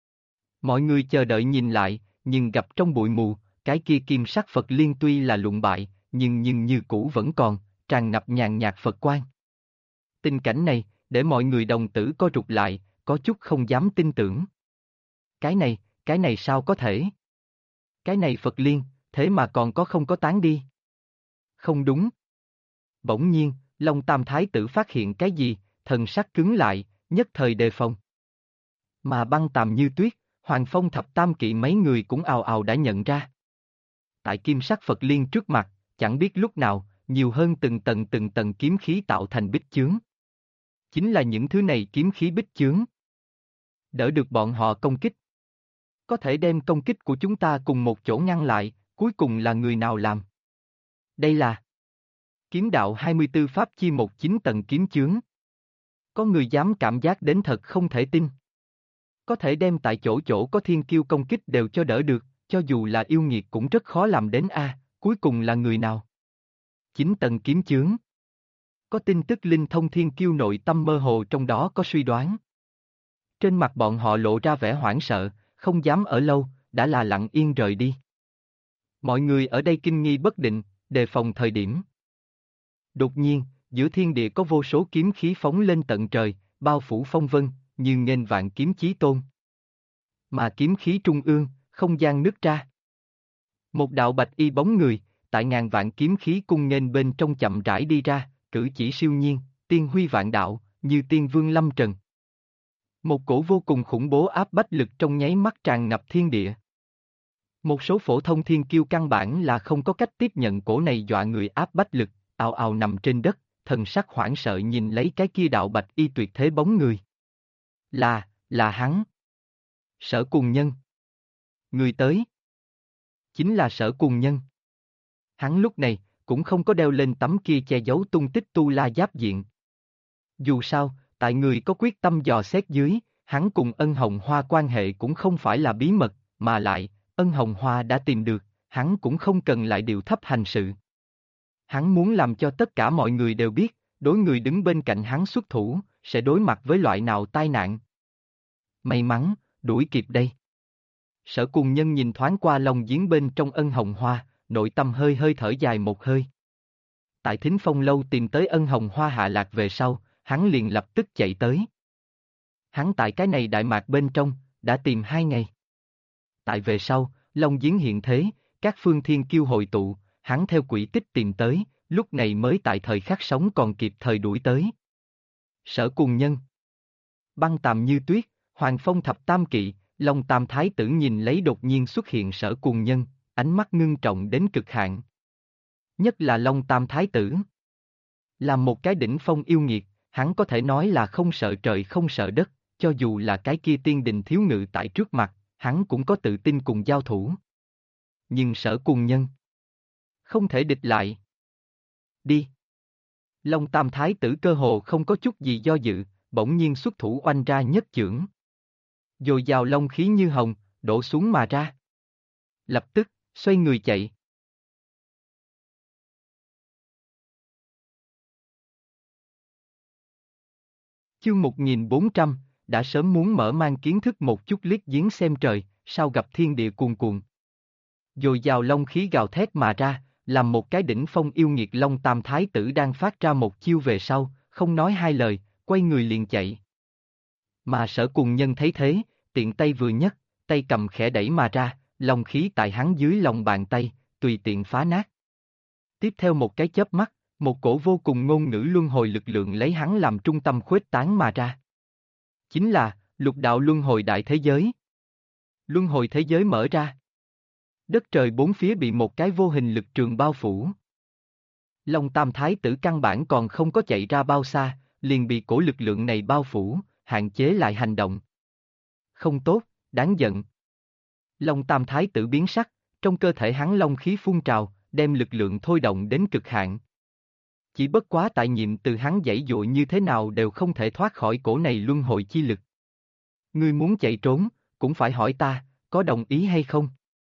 Mọi người chờ đợi nhìn lại, nhưng gặp trong bụi mù, cái kia kim sắc Phật Liên tuy là lụng bại, nhưng như cũ vẫn còn, tràn ngập nhàn nhạt Phật quang. Tình cảnh này, để mọi người đồng tử co rụt lại, có chút không dám tin tưởng. Cái này sao có thể? Cái này Phật Liên, thế mà còn có không có tán đi? Không đúng. Bỗng nhiên, Long Tam Thái tử phát hiện cái gì, thần sắc cứng lại, nhất thời đề phòng. Mà Băng Tàm Như Tuyết, Hoàng Phong Thập Tam Kỵ mấy người cũng ào ào đã nhận ra. Tại kim sắc Phật Liên trước mặt, chẳng biết lúc nào, nhiều hơn từng tầng kiếm khí tạo thành bích chướng. Chính là những thứ này kiếm khí bích chướng. Đỡ được bọn họ công kích. Có thể đem công kích của chúng ta cùng một chỗ ngăn lại, cuối cùng là người nào làm? Đây là Kiếm đạo 24 pháp chi một 9 tầng kiếm chướng. Có người dám cảm giác đến thật không thể tin. Có thể đem tại chỗ chỗ có thiên kiêu công kích đều cho đỡ được, cho dù là yêu nghiệt cũng rất khó làm đến cuối cùng là người nào? 9 tầng kiếm chướng. Có tin tức linh thông thiên kiêu nội tâm mơ hồ trong đó có suy đoán. Trên mặt bọn họ lộ ra vẻ hoảng sợ, không dám ở lâu, đã là lặng yên rời đi. Mọi người ở đây kinh nghi bất định, đề phòng thời điểm. Đột nhiên, giữa thiên địa có vô số kiếm khí phóng lên tận trời, bao phủ phong vân, như nghênh vạn kiếm chí tôn. Mà kiếm khí trung ương, không gian nứt ra. Một đạo bạch y bóng người, tại ngàn vạn kiếm khí cung nghênh bên trong chậm rãi đi ra, cử chỉ siêu nhiên, tiên huy vạn đạo, như tiên vương lâm trần. Một cổ vô cùng khủng bố áp bách lực trong nháy mắt tràn ngập thiên địa. Một số phổ thông thiên kiêu căn bản là không có cách tiếp nhận cổ này dọa người áp bách lực, ào ào nằm trên đất, thần sắc hoảng sợ nhìn lấy cái kia đạo bạch y tuyệt thế bóng người. Là hắn. Sở Cuồng Nhân. Người tới. Chính là Sở Cuồng Nhân. Hắn lúc này, cũng không có đeo lên tấm kia che giấu tung tích tu la giáp diện. Dù sao, tại người có quyết tâm dò xét dưới, hắn cùng Ân Hồng Hoa quan hệ cũng không phải là bí mật, mà lại, Ân Hồng Hoa đã tìm được, hắn cũng không cần lại điều thấp hành sự. Hắn muốn làm cho tất cả mọi người đều biết, đối người đứng bên cạnh hắn xuất thủ, sẽ đối mặt với loại nào tai nạn. May mắn, đuổi kịp đây. Sở Cùng Nhân nhìn thoáng qua lòng giếng bên trong Ân Hồng Hoa, nội tâm hơi hơi thở dài một hơi. Tại Thính Phong lâu tìm tới Ân Hồng Hoa hạ lạc về sau, hắn liền lập tức chạy tới. Hắn tại cái này đại mạc bên trong, đã tìm 2 ngày. Tại về sau, Long Giếng hiện thế, các phương thiên kiêu hội tụ, hắn theo quỹ tích tìm tới, lúc này mới tại thời khắc sống còn kịp thời đuổi tới. Sở Cùng Nhân, Băng Tàm Như Tuyết, Hoàng Phong Thập Tam Kỵ, Long Tam Thái tử nhìn lấy đột nhiên xuất hiện Sở Cùng Nhân, ánh mắt ngưng trọng đến cực hạn. Nhất là Long Tam Thái tử. Là một cái đỉnh phong yêu nghiệt, hắn có thể nói là không sợ trời không sợ đất, cho dù là cái kia tiên đình thiếu ngự tại trước mặt, hắn cũng có tự tin cùng giao thủ. Nhưng Sở Cùng Nhân không thể địch lại. Đi. Long Tam Thái tử cơ hồ không có chút gì do dự, bỗng nhiên xuất thủ oanh ra nhất chưởng. Dồi dào long khí như hồng, đổ xuống mà ra. Lập tức, xoay người chạy. Chương 1400, đã sớm muốn mở mang kiến thức một chút liếc giếng xem trời, sao gặp thiên địa cuồn cuộn. Dồi dào long khí gào thét mà ra, làm một cái đỉnh phong yêu nghiệt Long Tam Thái tử đang phát ra một chiêu về sau, không nói hai lời, quay người liền chạy. Mà Sở Cùng Nhân thấy thế, tiện tay vừa nhấc, tay cầm khẽ đẩy mà ra, long khí tại hắn dưới lòng bàn tay, tùy tiện phá nát. Tiếp theo một cái chớp mắt, một cổ vô cùng ngôn ngữ luân hồi lực lượng lấy hắn làm trung tâm khuếch tán mà ra. Chính là, lục đạo luân hồi đại thế giới. Luân hồi thế giới mở ra. Đất trời bốn phía bị một cái vô hình lực trường bao phủ. Long Tam Thái tử căn bản còn không có chạy ra bao xa, liền bị cổ lực lượng này bao phủ, hạn chế lại hành động. Không tốt, đáng giận. Long Tam Thái tử biến sắc, trong cơ thể hắn long khí phun trào, đem lực lượng thôi động đến cực hạn. Chỉ bất quá tại nhiệm từ hắn giãy dụa như thế nào đều không thể thoát khỏi cổ này luân hồi chi lực. Ngươi muốn chạy trốn, cũng phải hỏi ta, có đồng ý hay không?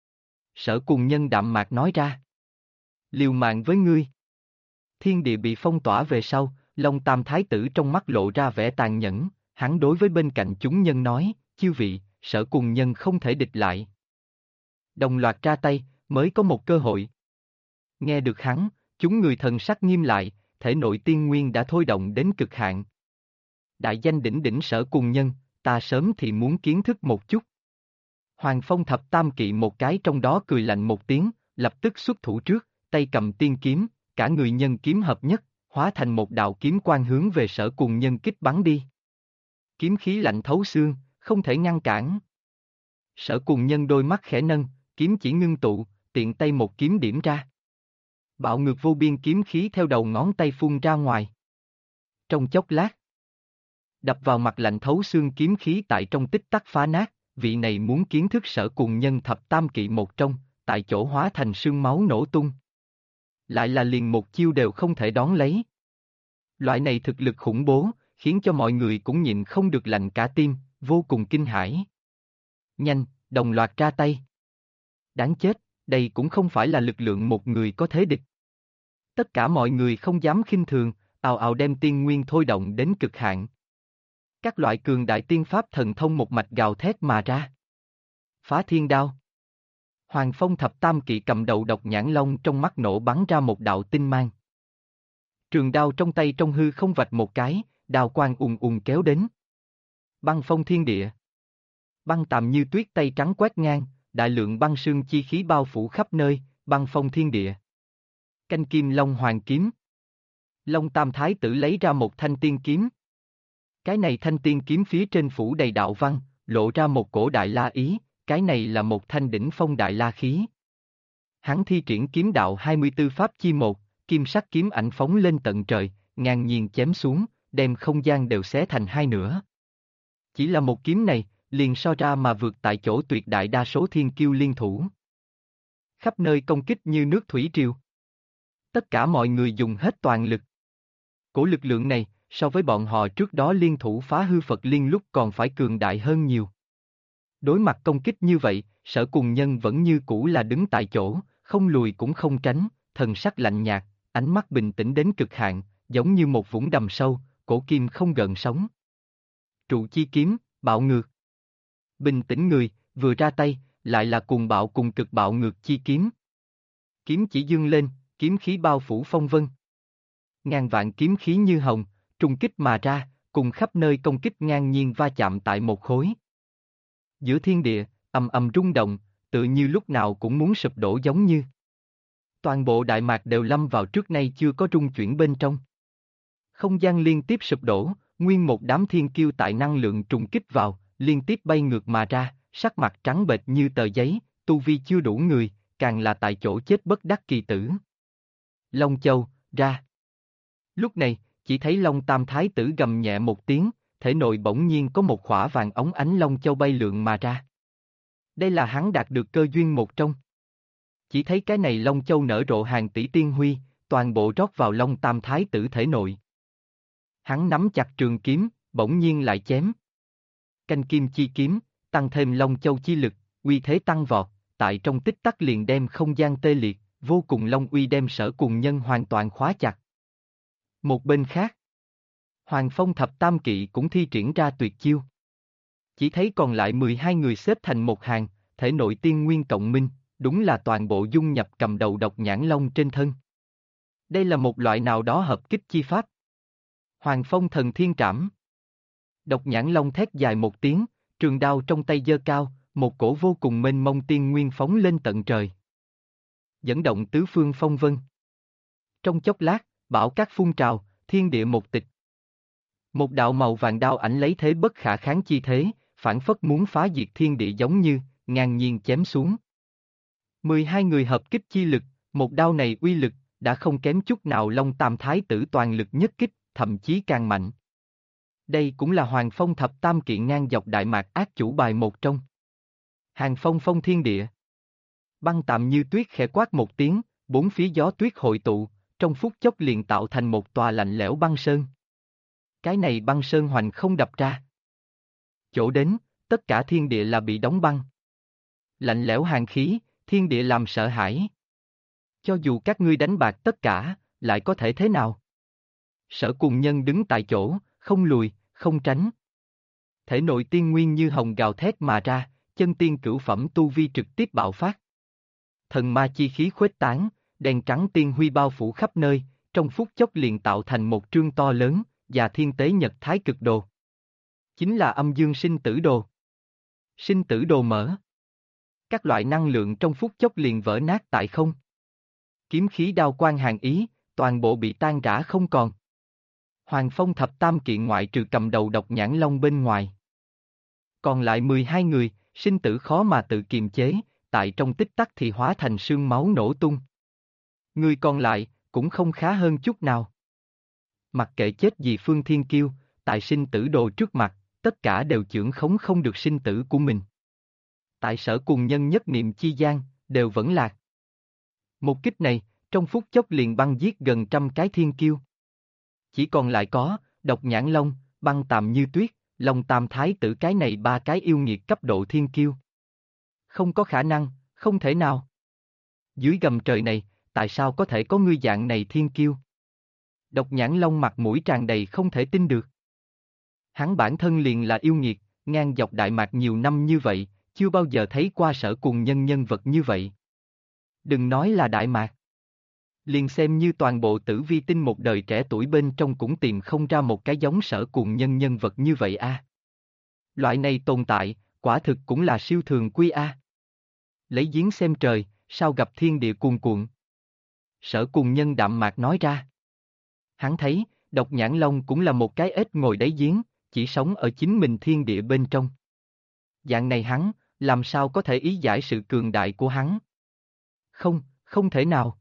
Sở Cùng Nhân đạm mạc nói ra. Liều mạng với ngươi. Thiên địa bị phong tỏa về sau, Long Tam Thái tử trong mắt lộ ra vẻ tàn nhẫn, hắn đối với bên cạnh chúng nhân nói, chư vị, Sở Cùng Nhân không thể địch lại. Đồng loạt ra tay, mới có một cơ hội. Nghe được hắn, chúng người thần sắc nghiêm lại, thể nội tiên nguyên đã thôi động đến cực hạn. Đại danh đỉnh đỉnh Sở Cùng Nhân, ta sớm thì muốn kiến thức một chút. Hoàng Phong Thập Tam Kỵ một cái trong đó cười lạnh một tiếng, lập tức xuất thủ trước, tay cầm tiên kiếm, cả người nhân kiếm hợp nhất, hóa thành một đạo kiếm quang hướng về Sở Cùng Nhân kích bắn đi. Kiếm khí lạnh thấu xương, không thể ngăn cản. Sở Cùng Nhân đôi mắt khẽ nâng, kiếm chỉ ngưng tụ, tiện tay một kiếm điểm ra. Bạo ngược vô biên kiếm khí theo đầu ngón tay phun ra ngoài. Trong chốc lát, đập vào mặt lạnh thấu xương kiếm khí tại trong tích tắc phá nát, vị này muốn kiến thức Sở Cùng Nhân Thập Tam Kỵ một trong, tại chỗ hóa thành sương máu nổ tung. Lại là liền một chiêu đều không thể đón lấy. Loại này thực lực khủng bố, khiến cho mọi người cũng nhịn không được lạnh cả tim, vô cùng kinh hãi. Nhanh, đồng loạt ra tay. Đáng chết, đây cũng không phải là lực lượng một người có thế địch. Tất cả mọi người không dám khinh thường, ào ào đem tiên nguyên thôi động đến cực hạn. Các loại cường đại tiên pháp thần thông một mạch gào thét mà ra. Phá thiên đao. Hoàng Phong Thập Tam Kỵ cầm đầu độc nhãn long trong mắt nổ bắn ra một đạo tinh mang. Trường đao trong tay trong hư không vạch một cái, đao quang ùn ùn kéo đến. Băng phong thiên địa. Băng Tàm Như Tuyết tay trắng quét ngang, đại lượng băng sương chi khí bao phủ khắp nơi, băng phong thiên địa. Canh kim long hoàng kiếm. Long Tam Thái tử lấy ra một thanh tiên kiếm. Cái này thanh tiên kiếm phía trên phủ đầy đạo văn, lộ ra một cổ đại la ý, cái này là một thanh đỉnh phong đại la khí. Hắn thi triển kiếm đạo 24 pháp chi một, kim sắc kiếm ảnh phóng lên tận trời, ngang nhiên chém xuống, đem không gian đều xé thành hai nửa. Chỉ là một kiếm này, liền so ra mà vượt tại chỗ tuyệt đại đa số thiên kiêu liên thủ. Khắp nơi công kích như nước thủy triều. Tất cả mọi người dùng hết toàn lực. Cổ lực lượng này, so với bọn họ trước đó liên thủ phá hư Phật Liên lúc còn phải cường đại hơn nhiều. Đối mặt công kích như vậy, Sở Cùng Nhân vẫn như cũ là đứng tại chỗ, không lùi cũng không tránh, thần sắc lạnh nhạt, ánh mắt bình tĩnh đến cực hạn, giống như một vũng đầm sâu, cổ kim không gợn sóng. Trụ chi kiếm, bạo ngược. bình tĩnh người, vừa ra tay, lại là cuồng bạo cùng cực bạo ngược chi kiếm. Kiếm chỉ dương lên, kiếm khí bao phủ phong vân. Ngàn vạn kiếm khí như hồng, trùng kích mà ra, cùng khắp nơi công kích ngang nhiên va chạm tại một khối. Giữa thiên địa, ầm ầm rung động, tự như lúc nào cũng muốn sụp đổ giống như. Toàn bộ Đại Mạc đều lâm vào trước nay chưa có rung chuyển bên trong. Không gian liên tiếp sụp đổ, nguyên một đám thiên kiêu tại năng lượng trùng kích vào, liên tiếp bay ngược mà ra, sắc mặt trắng bệch như tờ giấy, tu vi chưa đủ người, càng là tại chỗ chết bất đắc kỳ tử. Long Châu, ra. Lúc này, chỉ thấy Long Tam Thái tử gầm nhẹ một tiếng, thể nội bỗng nhiên có một khỏa vàng óng ánh Long Châu bay lượn mà ra. Đây là hắn đạt được cơ duyên một trong. Chỉ thấy cái này Long Châu nở rộ hàng tỷ tiên huy, toàn bộ rót vào Long Tam Thái tử thể nội. Hắn nắm chặt trường kiếm, bỗng nhiên lại chém. Canh kim chi kiếm, tăng thêm Long Châu chi lực, uy thế tăng vọt, tại trong tích tắc liền đem không gian tê liệt, vô cùng long uy đem Sở Cùng Nhân hoàn toàn khóa chặt. Một bên khác, Hoàng Phong Thập Tam Kỵ cũng thi triển ra tuyệt chiêu. Chỉ thấy còn lại 12 người xếp thành một hàng, thể nội tiên nguyên cộng minh, đúng là toàn bộ dung nhập cầm đầu độc nhãn long trên thân. Đây là một loại nào đó hợp kích chi pháp. Hoàng Phong Thần Thiên Trảm. Độc nhãn long thét dài một tiếng, trường đao trong tay giơ cao, một cổ vô cùng mênh mông tiên nguyên phóng lên tận trời. Dẫn động tứ phương phong vân. Trong chốc lát, bão cát phun trào, thiên địa một tịch. Một đạo màu vàng đao ảnh lấy thế bất khả kháng chi thế, phản phất muốn phá diệt thiên địa giống như, ngang nhiên chém xuống. 12 người hợp kích chi lực, một đao này uy lực, đã không kém chút nào Long Tam Thái tử toàn lực nhất kích, thậm chí càng mạnh. Đây cũng là Hoàng Phong Thập Tam Kỵ ngang dọc Đại Mạc ác chủ bài một trong. Hàng phong phong thiên địa. Băng tạm như tuyết khẽ quát một tiếng, bốn phía gió tuyết hội tụ, trong phút chốc liền tạo thành một tòa lạnh lẽo băng sơn. Cái này băng sơn hoành không đập ra. Chỗ đến, tất cả thiên địa là bị đóng băng. Lạnh lẽo hàn khí, thiên địa làm sợ hãi. Cho dù các ngươi đánh bạc tất cả, lại có thể thế nào? Sở Cùng Nhân đứng tại chỗ, không lùi, không tránh. Thể nội tiên nguyên như hồng gào thét mà ra, chân tiên cửu phẩm tu vi trực tiếp bạo phát. Thần ma chi khí khuếch tán, đèn trắng tiên huy bao phủ khắp nơi, trong phút chốc liền tạo thành một trương to lớn, và thiên tế nhật thái cực đồ. Chính là âm dương sinh tử đồ. Sinh tử đồ mở. Các loại năng lượng trong phút chốc liền vỡ nát tại không. Kiếm khí đao quang hàn ý, toàn bộ bị tan rã không còn. Hoàng Phong Thập Tam Kỵ ngoại trừ cầm đầu độc nhãn long bên ngoài. Còn lại 12 người, sinh tử khó mà tự kiềm chế, tại trong tích tắc thì hóa thành sương máu nổ tung. Người còn lại, cũng không khá hơn chút nào. Mặc kệ chết gì Phương Thiên Kiêu, tại sinh tử đồ trước mặt, tất cả đều chưởng khống không được sinh tử của mình. Tại Sở Cùng Nhân nhất niệm chi gian, đều vẫn lạc. Một kích này, trong phút chốc liền băng giết gần 100 cái thiên kiêu. Chỉ còn lại có, độc nhãn long, băng tạm như tuyết, Long Tam Thái tử cái này ba cái yêu nghiệt cấp độ thiên kiêu. Không có khả năng, không thể nào. Dưới gầm trời này, tại sao có thể có ngươi dạng này thiên kiêu? Độc nhãn long mặt mũi tràn đầy không thể tin được. Hắn bản thân liền là yêu nghiệt, ngang dọc Đại Mạc nhiều năm như vậy, chưa bao giờ thấy qua Sở Cùng Nhân nhân vật như vậy. Đừng nói là Đại Mạc. Liền xem như toàn bộ Tử Vi Tinh một đời trẻ tuổi bên trong cũng tìm không ra một cái giống Sở Cùng Nhân nhân vật như vậy a. Loại này tồn tại, quả thực cũng là siêu thường quy a. Lấy giếng xem trời, sao gặp thiên địa cuồn cuộn. Sở Cùng Nhân đạm mạc nói ra. Hắn thấy, độc nhãn long cũng là một cái ếch ngồi đáy giếng, chỉ sống ở chính mình thiên địa bên trong. Dạng này hắn, làm sao có thể ý giải sự cường đại của hắn? Không, không thể nào.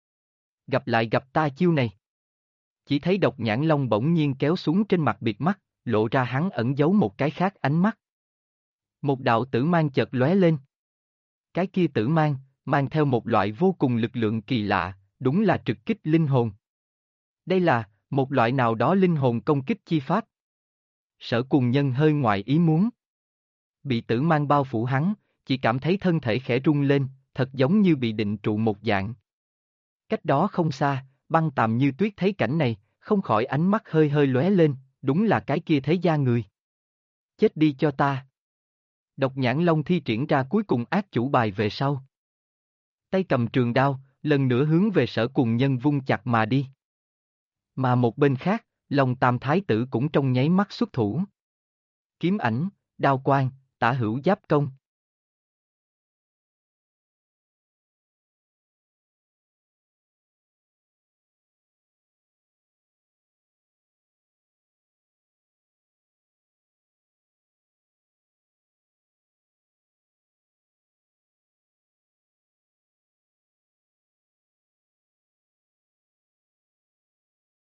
Gặp lại gặp ta chiêu này. Chỉ thấy độc nhãn long bỗng nhiên kéo xuống trên mặt bịt mắt, lộ ra hắn ẩn giấu một cái khác ánh mắt. Một đạo tử mang chợt lóe lên. Cái kia tử mang, mang theo một loại vô cùng lực lượng kỳ lạ, đúng là trực kích linh hồn. Đây là, một loại nào đó linh hồn công kích chi pháp. Sở Cùng Nhân hơi ngoài ý muốn. Bị tử mang bao phủ hắn, chỉ cảm thấy thân thể khẽ rung lên, thật giống như bị định trụ một dạng. Cách đó không xa, băng tạm như tuyết thấy cảnh này, không khỏi ánh mắt hơi hơi lóe lên, đúng là cái kia thế gia người. Chết đi cho ta. Độc Nhãn Long thi triển ra cuối cùng ác chủ bài về sau. Tay cầm trường đao, lần nữa hướng về Sở Cùng Nhân vung chặt mà đi. Mà một bên khác, Long Tam Thái tử cũng trong nháy mắt xuất thủ. Kiếm ảnh, đao quang, tả hữu giáp công.